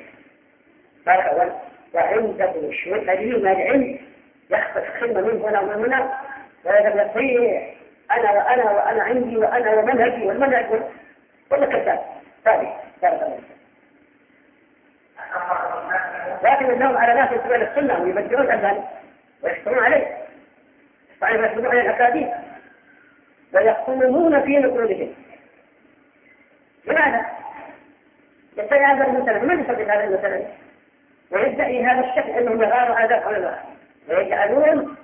وعنده شوية قليل من العلم يخطف خدمة من هنا ومن هنا ويقول يصيح أنا وأنا وأنا عندي وأنا ومنهجي والمنهج ولا كذاب ثابت ثابت. لكن النوم على ناس يتبعون السنة ويبدعون عنها ويحكمون عليه، ويحكمون على الأكاذيب ويقومون في نقولهم. لماذا؟ يدعي هذا المثل، من يثبت هذا المثل؟ ويدعي هذا الشكل أنهم يغاروا آداب علماء ويجعلون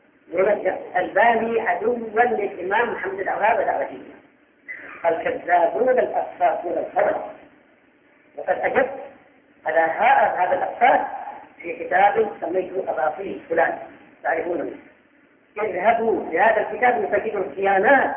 الباني عدوا للإمام محمد الأوهاب ودعوته الكذابون الأصفاقون الخبر. وقد أجبت على هذا الأقساط في كتاب سميته أباطيل فلان تعرفونه. يذهبوا لهذا الكتاب يفجدوا الخيانات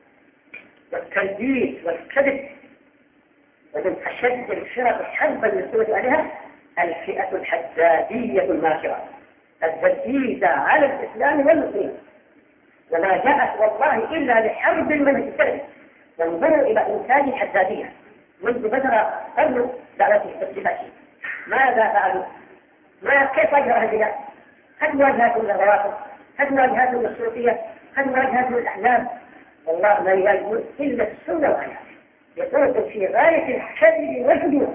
والتلبيس والكذب. ومن أشد الفرق حربا للسنة عليها الفئة الحدادية الماكرة الزكية على الإسلام والمسلمين، وما جاءت والله إلا لحرب المنهج السلفي. وانظروا إلى إنتاج الحدادية منذ بدر قرن دعوته الاتفاقية، ماذا فعلوا؟ ما كيف واجهوا هذه؟ هل واجهتهم الروافض؟ هل واجهتهم الصوفية؟ هل واجهتهم الأحزاب؟ والله لا يواجهون إلا السنة والحياة. يقول في غاية الكذب والهجوم.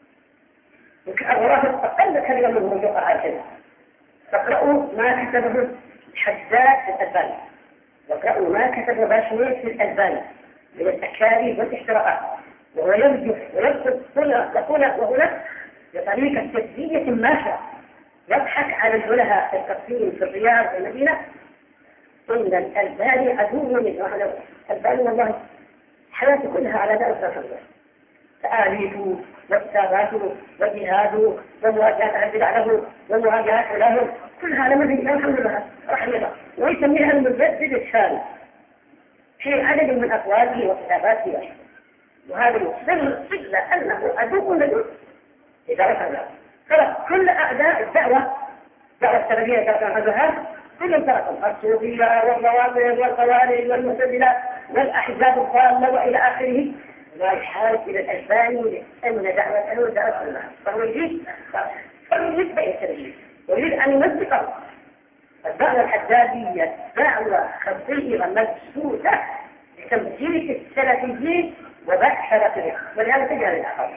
الروافض أقل كلمة منهم يقع على الكذب. فاقرأوا ما كتبه حداد في الألباني، واقرأوا ما كتبه باشمير في الألباني من التكاليف والاحتراءات، وهو يرجف ويرفض هنا وهنا وهنا بطريقة تجزية ماشية يضحك على العلماء التقسيم في الرياض والمدينة. إن الألباني عدو من الألباني والله حياته كلها على دار الصلاة، تآليفه واكتاباته وجهاده ومواجهة البدع له ومواجهة له كلها على منهج الإمام الحمد لله رحمه الله، ويسميها المجدد الثاني في عدد من أقواله وكتاباته. وهذا يصل إلا أنه عدو له إذا رفض خلاص. كل أعداء الدعوة دعوة السلفية كانت عنها كلهم تركوا الصوفية والروافض والخوارج والمعتزلة والأحزاب الضالة وإلى آخره، لا يحاول إلى الألباني لأن دعوة له دعوة الله، فهو يريد فهو يريد بين السلفيين ويريد أن يمزقه. الدعوة الحدادية دعوة خطيرة مبسوطة لتمزيق السلفيين وبحث شرفهم، ولهذا تجعل الآخر.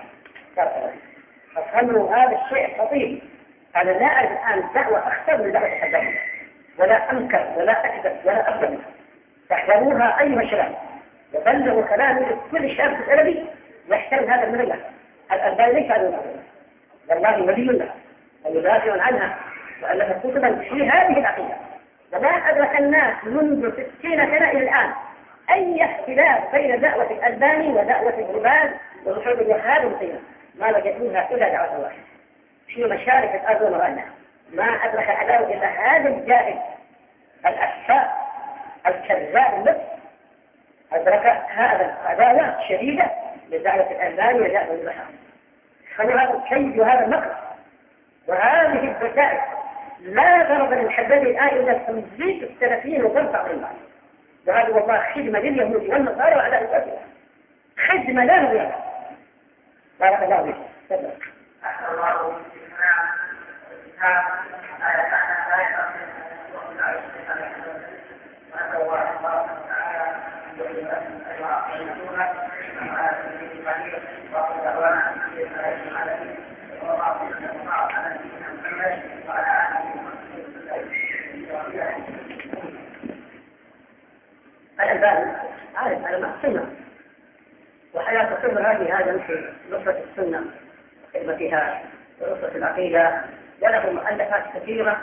ففهموا هذا الشيء خطير. أنا لا أعرف الآن دعوة أخطر من دعوة الحدادية، ولا أنكر ولا أكذب ولا أقبل. تحذروها أي مشروع وبلغوا كلامي لكل شاب سلفي يحترم هذا المنهج. الألباني ليس هذا المنهج، والله ولي له ويدافع عنها وألف كتبا في هذه العقيدة. وما أدرك الناس منذ ستين سنة إلى الآن أي اختلاف بين دعوة الألباني ودعوة العباد ومحمد الوهاب ومسيلمة، ما وجدوها إلا دعوة الله في مشارق الأرض ومغانها. ما أدرك عداوة إلا هذا الجاهل الأسفاء الكذاب النفس أدرك هذا عداوة شديدة لدعوة الألباني ودعوة الوهاب. فهذا الكيد وهذا المكر وهذه البدائل لا ضرب للحداد الآن إلا تمزيق السلفيين وترفع من بعض. وهذا والله خدمة لليهود والنصارى وعلى أساسها خدمة لا نظير. بارك الله فيك. تفضل. أحسن الله بالاجتماع والإسلام على معنى لا يقصد ومن عشق وأن الله سبحانه وتعالى يقول لكم أيها المؤمنون على سبيل القليل وأقول دعوانا في السلام عليكم والله يسلمك على نبينا محمد وعلى آله وصحبه. الألباني عارف على ما السنة وحياة السنة هذه هذا مثل نصرة السنة خدمتها ونصرة العقيدة، وله مؤلفات كثيرة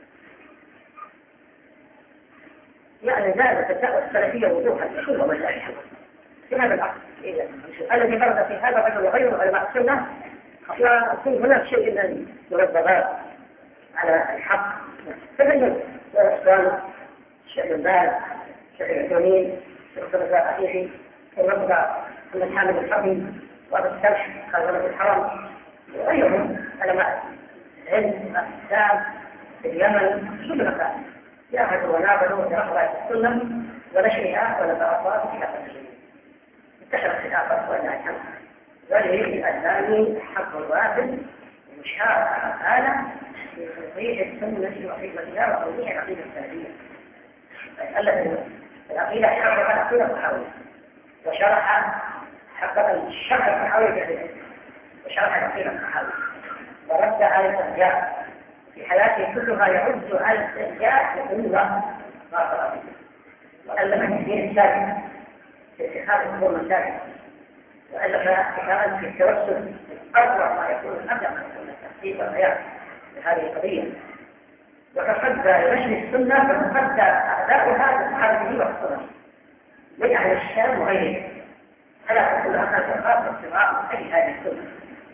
يعني زادت الدعوة السلفية وضوحا في كل مجالها في هذا العصر الذي برز في هذا الرجل وغيره علماء السنة. ويكون هناك شيء من المنظمات على الحق تبين الإسلام الشيخ البال الشيخ العثماني الشيخ الرفاعي المبدع من حامد الحربي وابو السمح خازنة الحرم وغيرهم علماء العلم والإسلام في اليمن في كل مكان جاهدوا ونابلوا برغبة السنة ونشرها ونبرات في هذا الشيء. انتشرت خلافة ولله الحمد، وللأسلام حق الواجب ومشاركة هذا في توضيح السنة وخدمتها وتوضيح العقيدة السلفية. التي العقيدة حقق العقيدة الصحوية وشرح حقق الشرح الصحوي في وشرح العقيدة الصحوية ورد على الإرجاء في حياته كلها يرد على الإرجاء بكل ما وألف الدين السابق في اتخاذ الأمور المساجد، وألف كتابا في التوسل أروع ما يكون الأبدع من التحقيق والبيان لهذه القضية، وتصدى لنشر السنة فتصدى أعداؤها بصحابته والسنة من أهل الشام وغيرهم على كل أخذ الخاص واستمرار أي هذه السنة.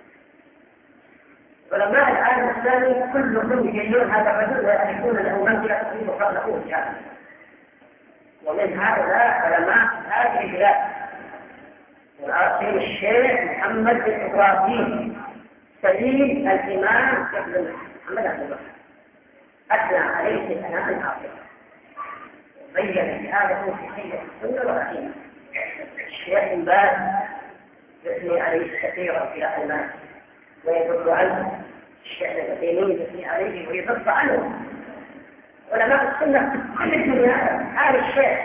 ولما العالم الإسلامي كلهم يجيون هذا الرجل ويكون له منزلة في مخالفه الشام، ومن هؤلاء علماء هذه البلاد والعاصم الشيخ محمد بن إبراهيم سليم الإمام ابن محمد بن أثنى عليه الأنام العاصمة وبين جهاده في سيرة السنة والعقيدة. الشيخ باز يثني عليه كثيرا في الناس ويدل عنه، الشيخ العثيمين يثني عليه ويضف عنه، علماء السنة في كل الدنيا هذا الشيخ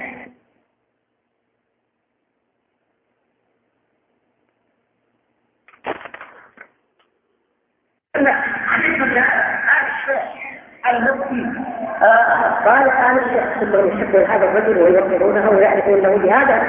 قال أهل الشيخ كلهم يحبون هذا الرجل ويوقرونه ويعرفون له بهذا.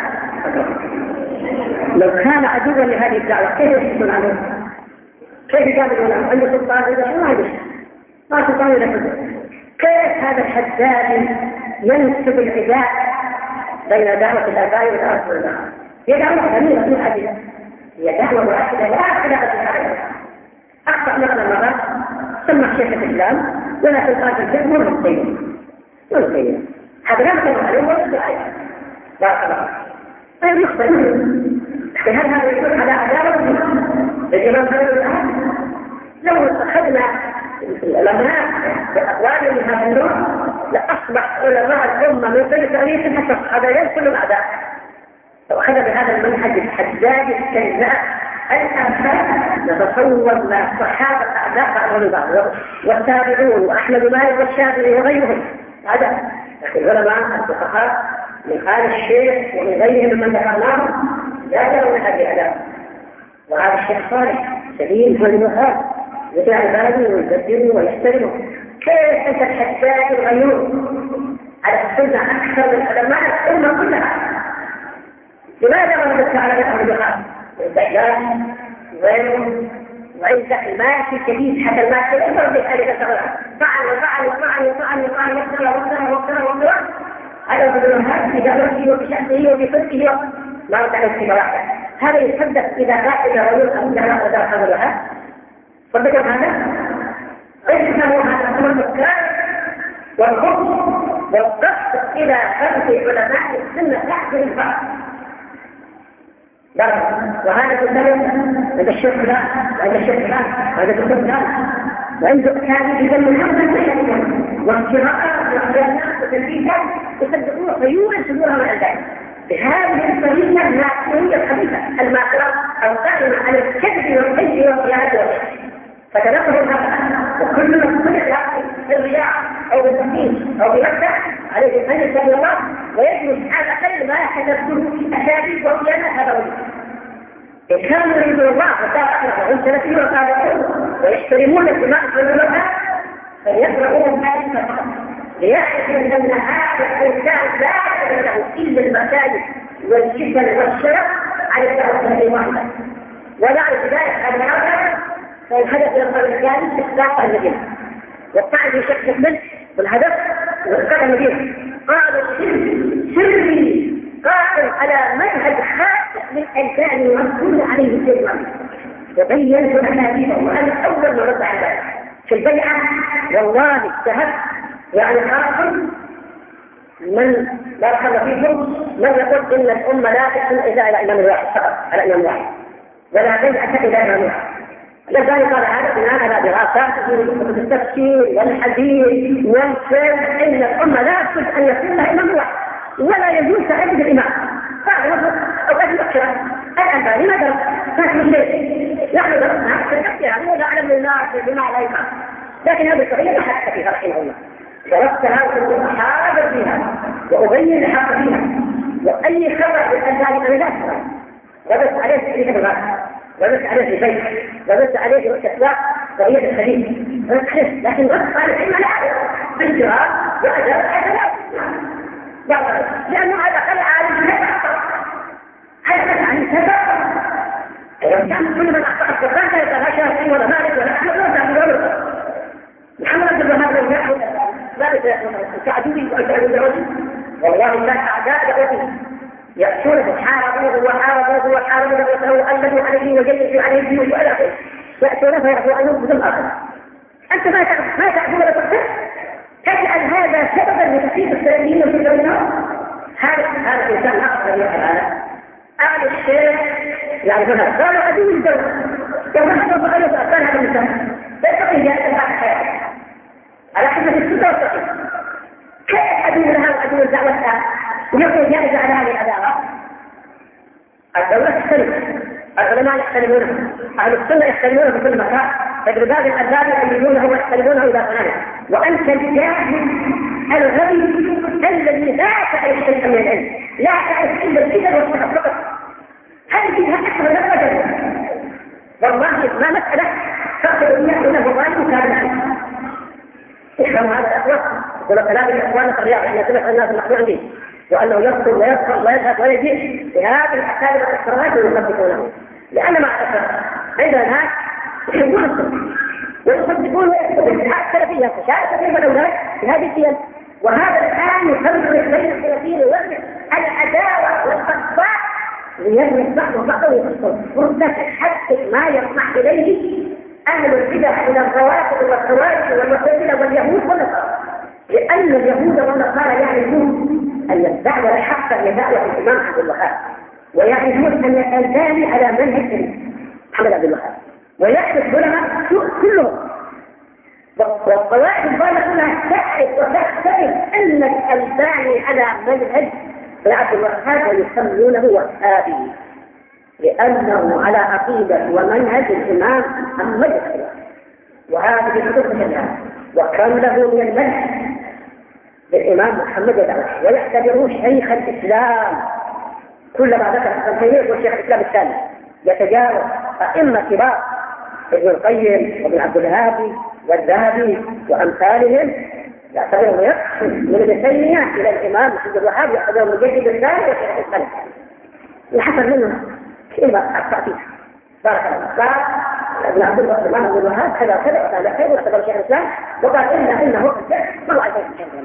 لو كان عدوا لهذه الدعوة كيف يحبون عنه؟ كيف يجابون عنه؟ عنده سلطان إذا شو عنده؟ ما سلطان إذا كله. كيف هذا الحداد ينسب العداء بين دعوة الآباء ودعوة العلماء؟ هي دعوة غنية من أجلها، هي دعوة واحدة لا خلاف عليها. أخطأ مثلا مرات سمى شيخ الإسلام ولا تلقى في الجنة من الطيب من الطيب هذا لا مثل عليه ولا عليه لا خلاص طيب يخطئ هل هذا يكون على عدالة الإمام خليل الآن لو أخذنا العلماء بأقوال من هذا النوع لأصبح علماء الأمة من كل تاريخ حتى الصحابة كل الأعداء. لو أخذ بهذا المنهج الحداد الكذاب الآن نتصور ما الصحابة أعداء بعضهم بعض والتابعون وأحمد مالك والشافعي وغيرهم هذا. لكن العلماء الفقهاء من آل الشيخ ومن غيرهم من ذكرناهم لا يرون هذه الأداء. وهذا الشيخ صالح سليم هو الوهاب يدعى عباده ويبدله ويحترمه. كيف أنت الحداد الغيور على السنة أكثر من علماء الأمة كلها؟ لماذا غلبت على الأمر الخاص؟ الدجال وغيره وعندك الماشي الشديد حتى الماشي يقدر بحاجة تغيرها طعن وطعن وطعن وطعن وطعن وطعن وطعن وطعن وطعن هذا يقول هذا في دعوته وفي شأنه وفي فرقه ما رد عليه في واحدة. هذا يصدق إذا قال إلى رجل أم لا أقدر حضرها صدقوا هذا؟ اجتمعوا هذا هو المكان والخبز والقصد إلى فرق علماء السنة تحت الفرق. وهذا كله عند الشيخ لا وعند الشيخ لا وعند الدكتور لا وعنده كان إذا من هذا المشاكل واختراءات واختيارات وتنفيذات يصدقون فيوجد صدورها مع ذلك بهذه الطريقة الناحية الخبيثة الماكرة القائمة على الكذب والكذب والخيانة والشك. فتنقل هذا وكل من طلع في الرياض أو بالتقييم أو بمكة عليه أن يسأل الله ويجلس على خير ما يحدثه أساليب وخيانة هذا الرجل. إن كانوا يريدون الله وقال أقرأ وهم سلفيون وقالوا ويحترمون الدماء والملوكة فليقرأون ذلك فقط ليعرفوا أن هذا الإنسان لا يعرف له إلا المساجد والجبل والشرف على الدعوة الواحدة ونعرف ذلك أن هذا فإن هدف إلى القرن الثاني إصلاح المدينة والطعن في شك الملك والهدف وإسقاط المدينة. قالوا سري قائم على منهج خاص من الألبان يردون عليه الجرم وبين أحاديثه وأنا أول من رد على ذلك في البيعة. والله اجتهد يعني خاص من لا خلى فيهم من يقول إن الأمة لا تحسن إلا إلى إمام واحد فقط على إمام واحد ولا بيعة إلى إمام واحد. لذلك قال هذا بناء على دراسات في التفسير والحديث والفقه إن الأمة لا يجوز أن يكون لها إمام واحد ولا يجوز تعدد الإمام. قال نظر أو أهل الأخرى الألباني ما درس فهم شيء نحن درسنا في التفسير ولا أعلم الناس بما لا يفهم لكن هذه القضية حتى فيها رحمه الله درستها وكنت أحاول فيها وأبين الحق فيها وأي خبر بالألباني أنا لا أفهم ودرس عليه في الغرب ودرس عليه في البيت ودرس عليه في الأسواق قضية الخليج ودرس عليه لكن درس على العلم لا بالجرار وأجاب هذا لا لأنه على الأقل عالم لا يحصل هذا عن كذا كان كل من أخطأ القرآن لا يتغاشى فيه ولا مالك ولا أحمد ولا تعمل ولا محمد عبد الوهاب لو يأخذ ذلك سعدوني وأسعدوا الرجل والله لا أعداء دعوته يأتونه حاربوه وحاربوه وحاربوه وتولوا عليه وجلسوا عليه وإلى آخره يأتونه فيأخذوا أنهم بدون آخر. أنت ما تعرف ما تعرف ولا تقدر تجعل هذا سببا لتخفيف السلفيين في الدولة. هذا هذا الإنسان أخذ من هذا أهل الشيخ يعني هذا قالوا عدو الدولة يوم حصل فقالوا سأكون هذا الإنسان يستطيع جائزة بعد حياته على حسب السلطة والتقييم. كيف عدو لها وعدو الدعوة ويقول جائزة على هذه العداوة؟ الدولة تختلف العلماء يختلفون أهل السنة يختلفون في كل مكان فإذا باب الألباب يؤمنونه ويختلفونه إلى فلانه وأنت الجاهل الغبي الذي لا تعرف شيئا من العلم لا تعرف إلا الكذب والصحف فقط هل فيها أكثر من الرجل والله ما مسألة فقط يأخذ له ظالم كامل افهموا هذا الأخوة يقول كلام الإخوان في الرياض أن يسمح الناس المقنوع به وأنه يذكر ويذكر ويذهب ويجيء بهذه الأحكام والإكرامات ويصدقونه لأن ما أعتقد عندنا ناس يحبون الصدق ويصدقون السلفية فيها تشارك فيها الأولاد في هذه الدين وهذا الآن يفرق بين السلفيين ويرجع العداوة والبغضاء ليرجع بعضهم بعضا ويخصصون فرصة تحقق ما يطمح إليه أهل البدع من الروافض والخوارج والمعتزلة واليهود والنصارى لأن اليهود والنصارى يعرفون أن الدعوة الحق هي دعوة الإمام عبد الوهاب ويعرفون أن الألباني على منهج محمد عبد الوهاب ويحدث علماء كلهم والقواعد الضالة كلها تعرف وتحترم أن الألباني على منهج عبد الوهاب ويسمونه وهابي لأنه على عقيدة ومنهج الإمام محمد وهذه كتب الشريعة وكان له من المنهج للإمام محمد الأول ويعتبره شيخ الإسلام كلما ذكر الخير يقول شيخ الإسلام الثاني يتجاوز أئمة كبار ابن القيم وابن عبد الهادي والذهبي وأمثالهم يعتبره يقصد من ابن تيمية إلى الإمام محمد الوهاب يعتبره مجدد الثاني وشيخ الإسلام الحسن منه كلمة أكثر فيها بارك الله قال ابن عبد الرحمن عبد الوهاب كذا كذا وكذا خير واعتبر شيخ الإسلام وقال إن إنه ما هو عايز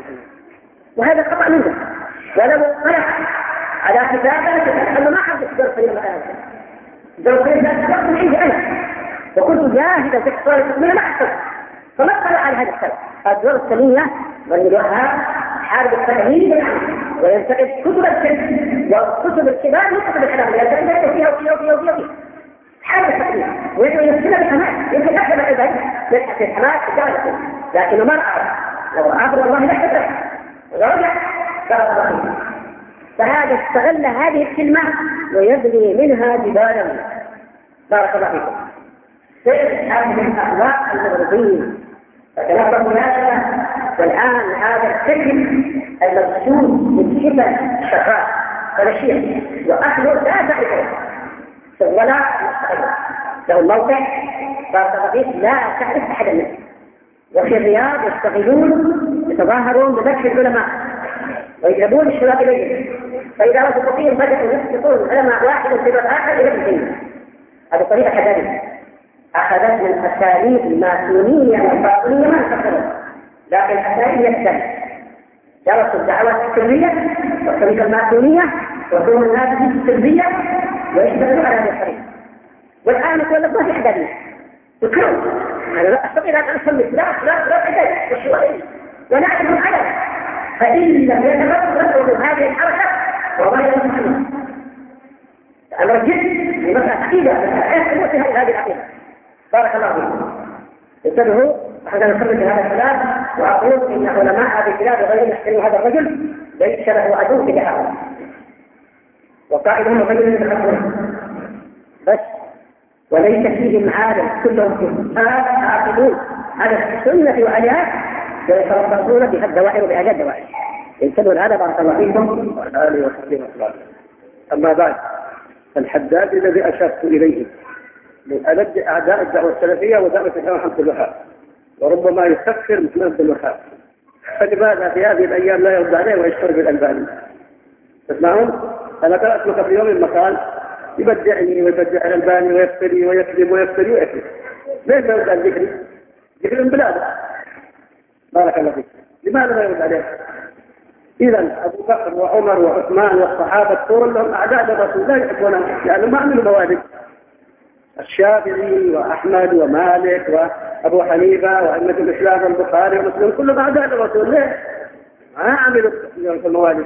وهذا خطأ منه ولو طلع على كتابه أنه ما حد يقدر في المكان لو كنت أتبقى من عندي أنا وكنت جاهدا في الصورة المؤمنة ما أحسن فما اطلع على هذا السبب الدور السلية والوهاب حارب التمهيد وينتقد كتب الكذب وكتب الكبار وكتب الحلال ينتقد فيها وفيها وفيها وفيها حارب التمهيد ويمثلها بحماس يمكن أحسن العباد يبحث الحماس الدولة لكنه ما رأى لو عبر الله لا حسن ورجع بارك الله فهذا استغل هذه الكلمة ويبني منها جبالا بارك الله فيكم سير هذه الأخلاق المغربية فتنظر هذا والآن هذا الفكر المقصود بالشبه شغال هذا شيء وأهله لا تعرفه ولا مستقيم له الموقع بارك الله فيك لا تعرف أحد منه وفي الرياض يستغلون يتظاهرون بمدح العلماء ويجلبون الشباب إليهم فإذا رأوا فقير بدأوا يسقطون علماء واحد في الآخر إلى الدين هذه طريقة حدادية أخذت من أساليب الماسونية والباطنية ما انتقلت، لكن أساليب يختلف. درسوا الدعوات السرية والطريقة الماسونية وكون الناس في السرية ويشتغلوا على هذا الطريق. والآن يقول لك ما في حدادية يكرم، أنا لا أستطيع أن أصمت لا لا لا حداد والشوائي ونعرف العلم، فإن لم يتمرد من هذه الحركة وما يمكن أمر جد لمسألة عقيدة أحيانا في هذه العقيدة. بارك الله فيكم. انتبهوا حتى نكمل هذا الكلام وأقول إن علماء هذه البلاد غير يحترموا هذا الرجل ليس له عدو في هذا، وقائدهم الرجل يتخبرون بس، وليس فيهم عالم كلهم كفار عاقلون على السنة وعليها ويتربصون بها الدوائر وبأجل الدوائر. انتبهوا لهذا. بارك الله فيكم وآله وصحبه وسلم. أما بعد، الحداد الذي أشرت إليه من ألد أعداء الدعوة السلفية ودعوة الإمام عبد الوهاب، وربما يكفر مثل عبد الوهاب، فلماذا في هذه الأيام لا يرد عليه ويشترك بالألباني؟ تسمعون؟ أنا قرأت لك في يوم المقال يبدعني ويبدع الألباني ويفتري ويكذب ويفتري ويكذب. ليش لا يرد على ذكري؟ ذكر من بلاده. بارك الله فيك. لماذا لا يرد عليه؟ إذا أبو بكر وعمر وعثمان والصحابة كلهم أعداء الرسول لا يحبونهم لأنهم ما عملوا موالد. الشافعي وأحمد ومالك وأبو حنيفة وأئمة الإسلام والبخاري ومسلم كلهم أعداء الرسول. ليه؟ ما عملوا الموالد.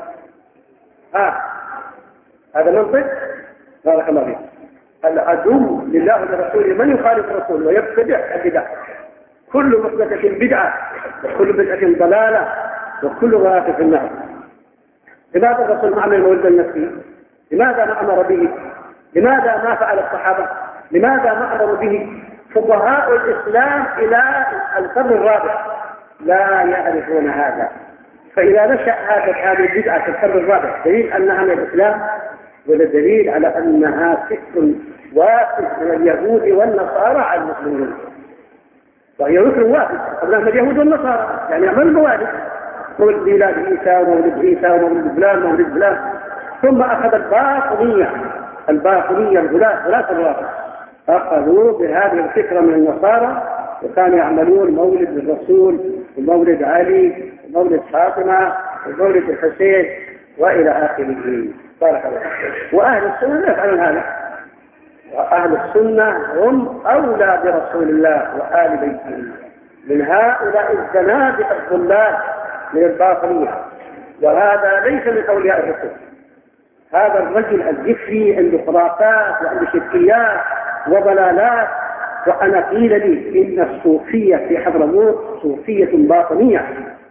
ها هذا منطق. بارك الله فيك. العدو لله ولرسوله من يخالف الرسول ويبتدع البدع. كل محدثة بدعة وكل بدعة ضلالة وكل ضلالة في النار. لماذا الرسول ما عمل مولد النفسي؟ لماذا ما أمر به؟ لماذا ما فعل الصحابة؟ لماذا ما أمر به فقهاء الإسلام إلى القرن الرابع؟ لا يعرفون هذا. فإذا نشأ هذا هذه البدعة في القرن الرابع دليل أنها من الإسلام، ولا دليل على أنها فكر واحد من اليهود والنصارى على المسلمين. وهي ركن واحد قبلهم اليهود والنصارى، يعني يعملوا موالد، مولد ميلاد عيسى ومولد عيسى ومولد فلان ومولد فلان. ثم أخذ الباطنية الباطنية الغلاة غلاة الرافضة أخذوا بهذه الفكرة من النصارى، وكانوا يعملون مولد الرسول ومولد علي ومولد فاطمة ومولد الحسين وإلى آخره. بارك الله. وأهل السنة لا يفعلون هذا، وأهل السنة هم أولى برسول الله وآل بيته من هؤلاء الزنادقة الضلال من الباطنية، وهذا ليس من أولياء الرسول. هذا الرجل الذكري عنده خرافات وعنده شركيات وضلالات. وأنا قيل لي إن الصوفية في حضرموت صوفية باطنية،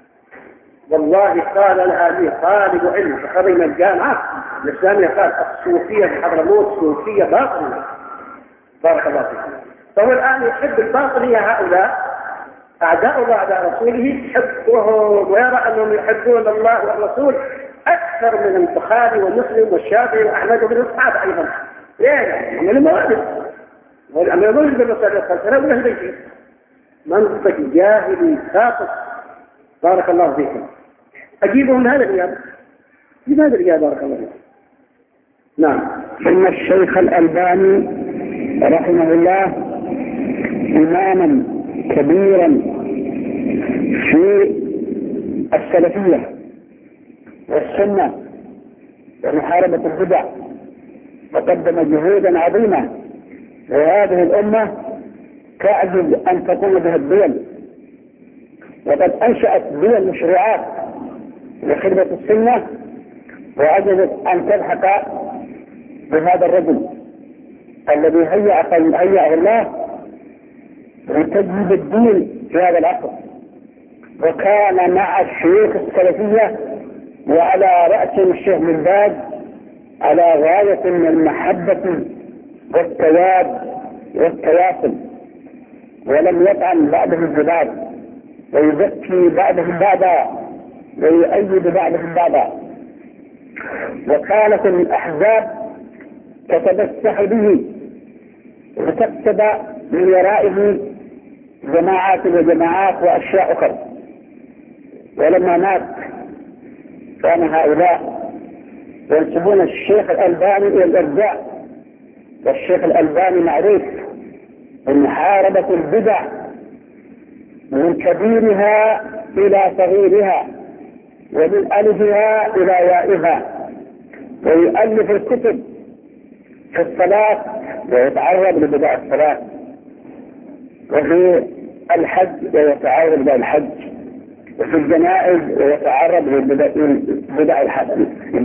والله قال لها لي طالب علم خريج من الجامعة الإسلامية قال الصوفية في حضرموت صوفية باطنية. بارك الله فيك. فهو الآن يحب الباطنية هؤلاء أعداء الله أعداء رسوله يحبهم ويرى أنهم يحبون الله والرسول أكثر من البخاري ومسلم والشافعي وأحمد وابن إسحاق أيضا. ليه؟ هم الموالد أما يقول بالرسالة الخلفية ولا هذا شيء منطق جاهلي ساقط. بارك الله فيكم. أجيبهم هذا الرياض لماذا الرياض؟ بارك الله فيكم. نعم. إن الشيخ الألباني رحمه الله إماما كبيرا في السلفية والسنة ومحاربة البدع، وقدم جهودا عظيمة، وهذه الأمة تعجز أن تقوم بها الدول، وقد أنشأت دول مشروعات لخدمة السنة وعجزت أن تلحق بهذا الرجل الذي هيأ هيأه الله لتجديد الدين في هذا العصر. وكان مع الشيوخ السلفية وعلى رأسهم الشيخ بن باز على غاية من المحبة والتواد والتواصل، ولم يطعن بعضهم ببعض ويزكي بعضهم بعضا ويؤيد بعضهم بعضا. وكانت الأحزاب تتمسح به وتكتب من ورائه جماعات وجماعات وأشياء أخرى. ولما مات كان هؤلاء ينسبون الشيخ الألباني إلى الإرجاء، والشيخ الألباني معروف محاربة البدع من كبيرها إلى صغيرها ومن ألفها إلى يائها، ويؤلف الكتب في الصلاة ويتعرض لبدع الصلاة، وفي الحج ويتعرض لبدع الحج، وفي الجنائز ويتعرض لبدع الحج.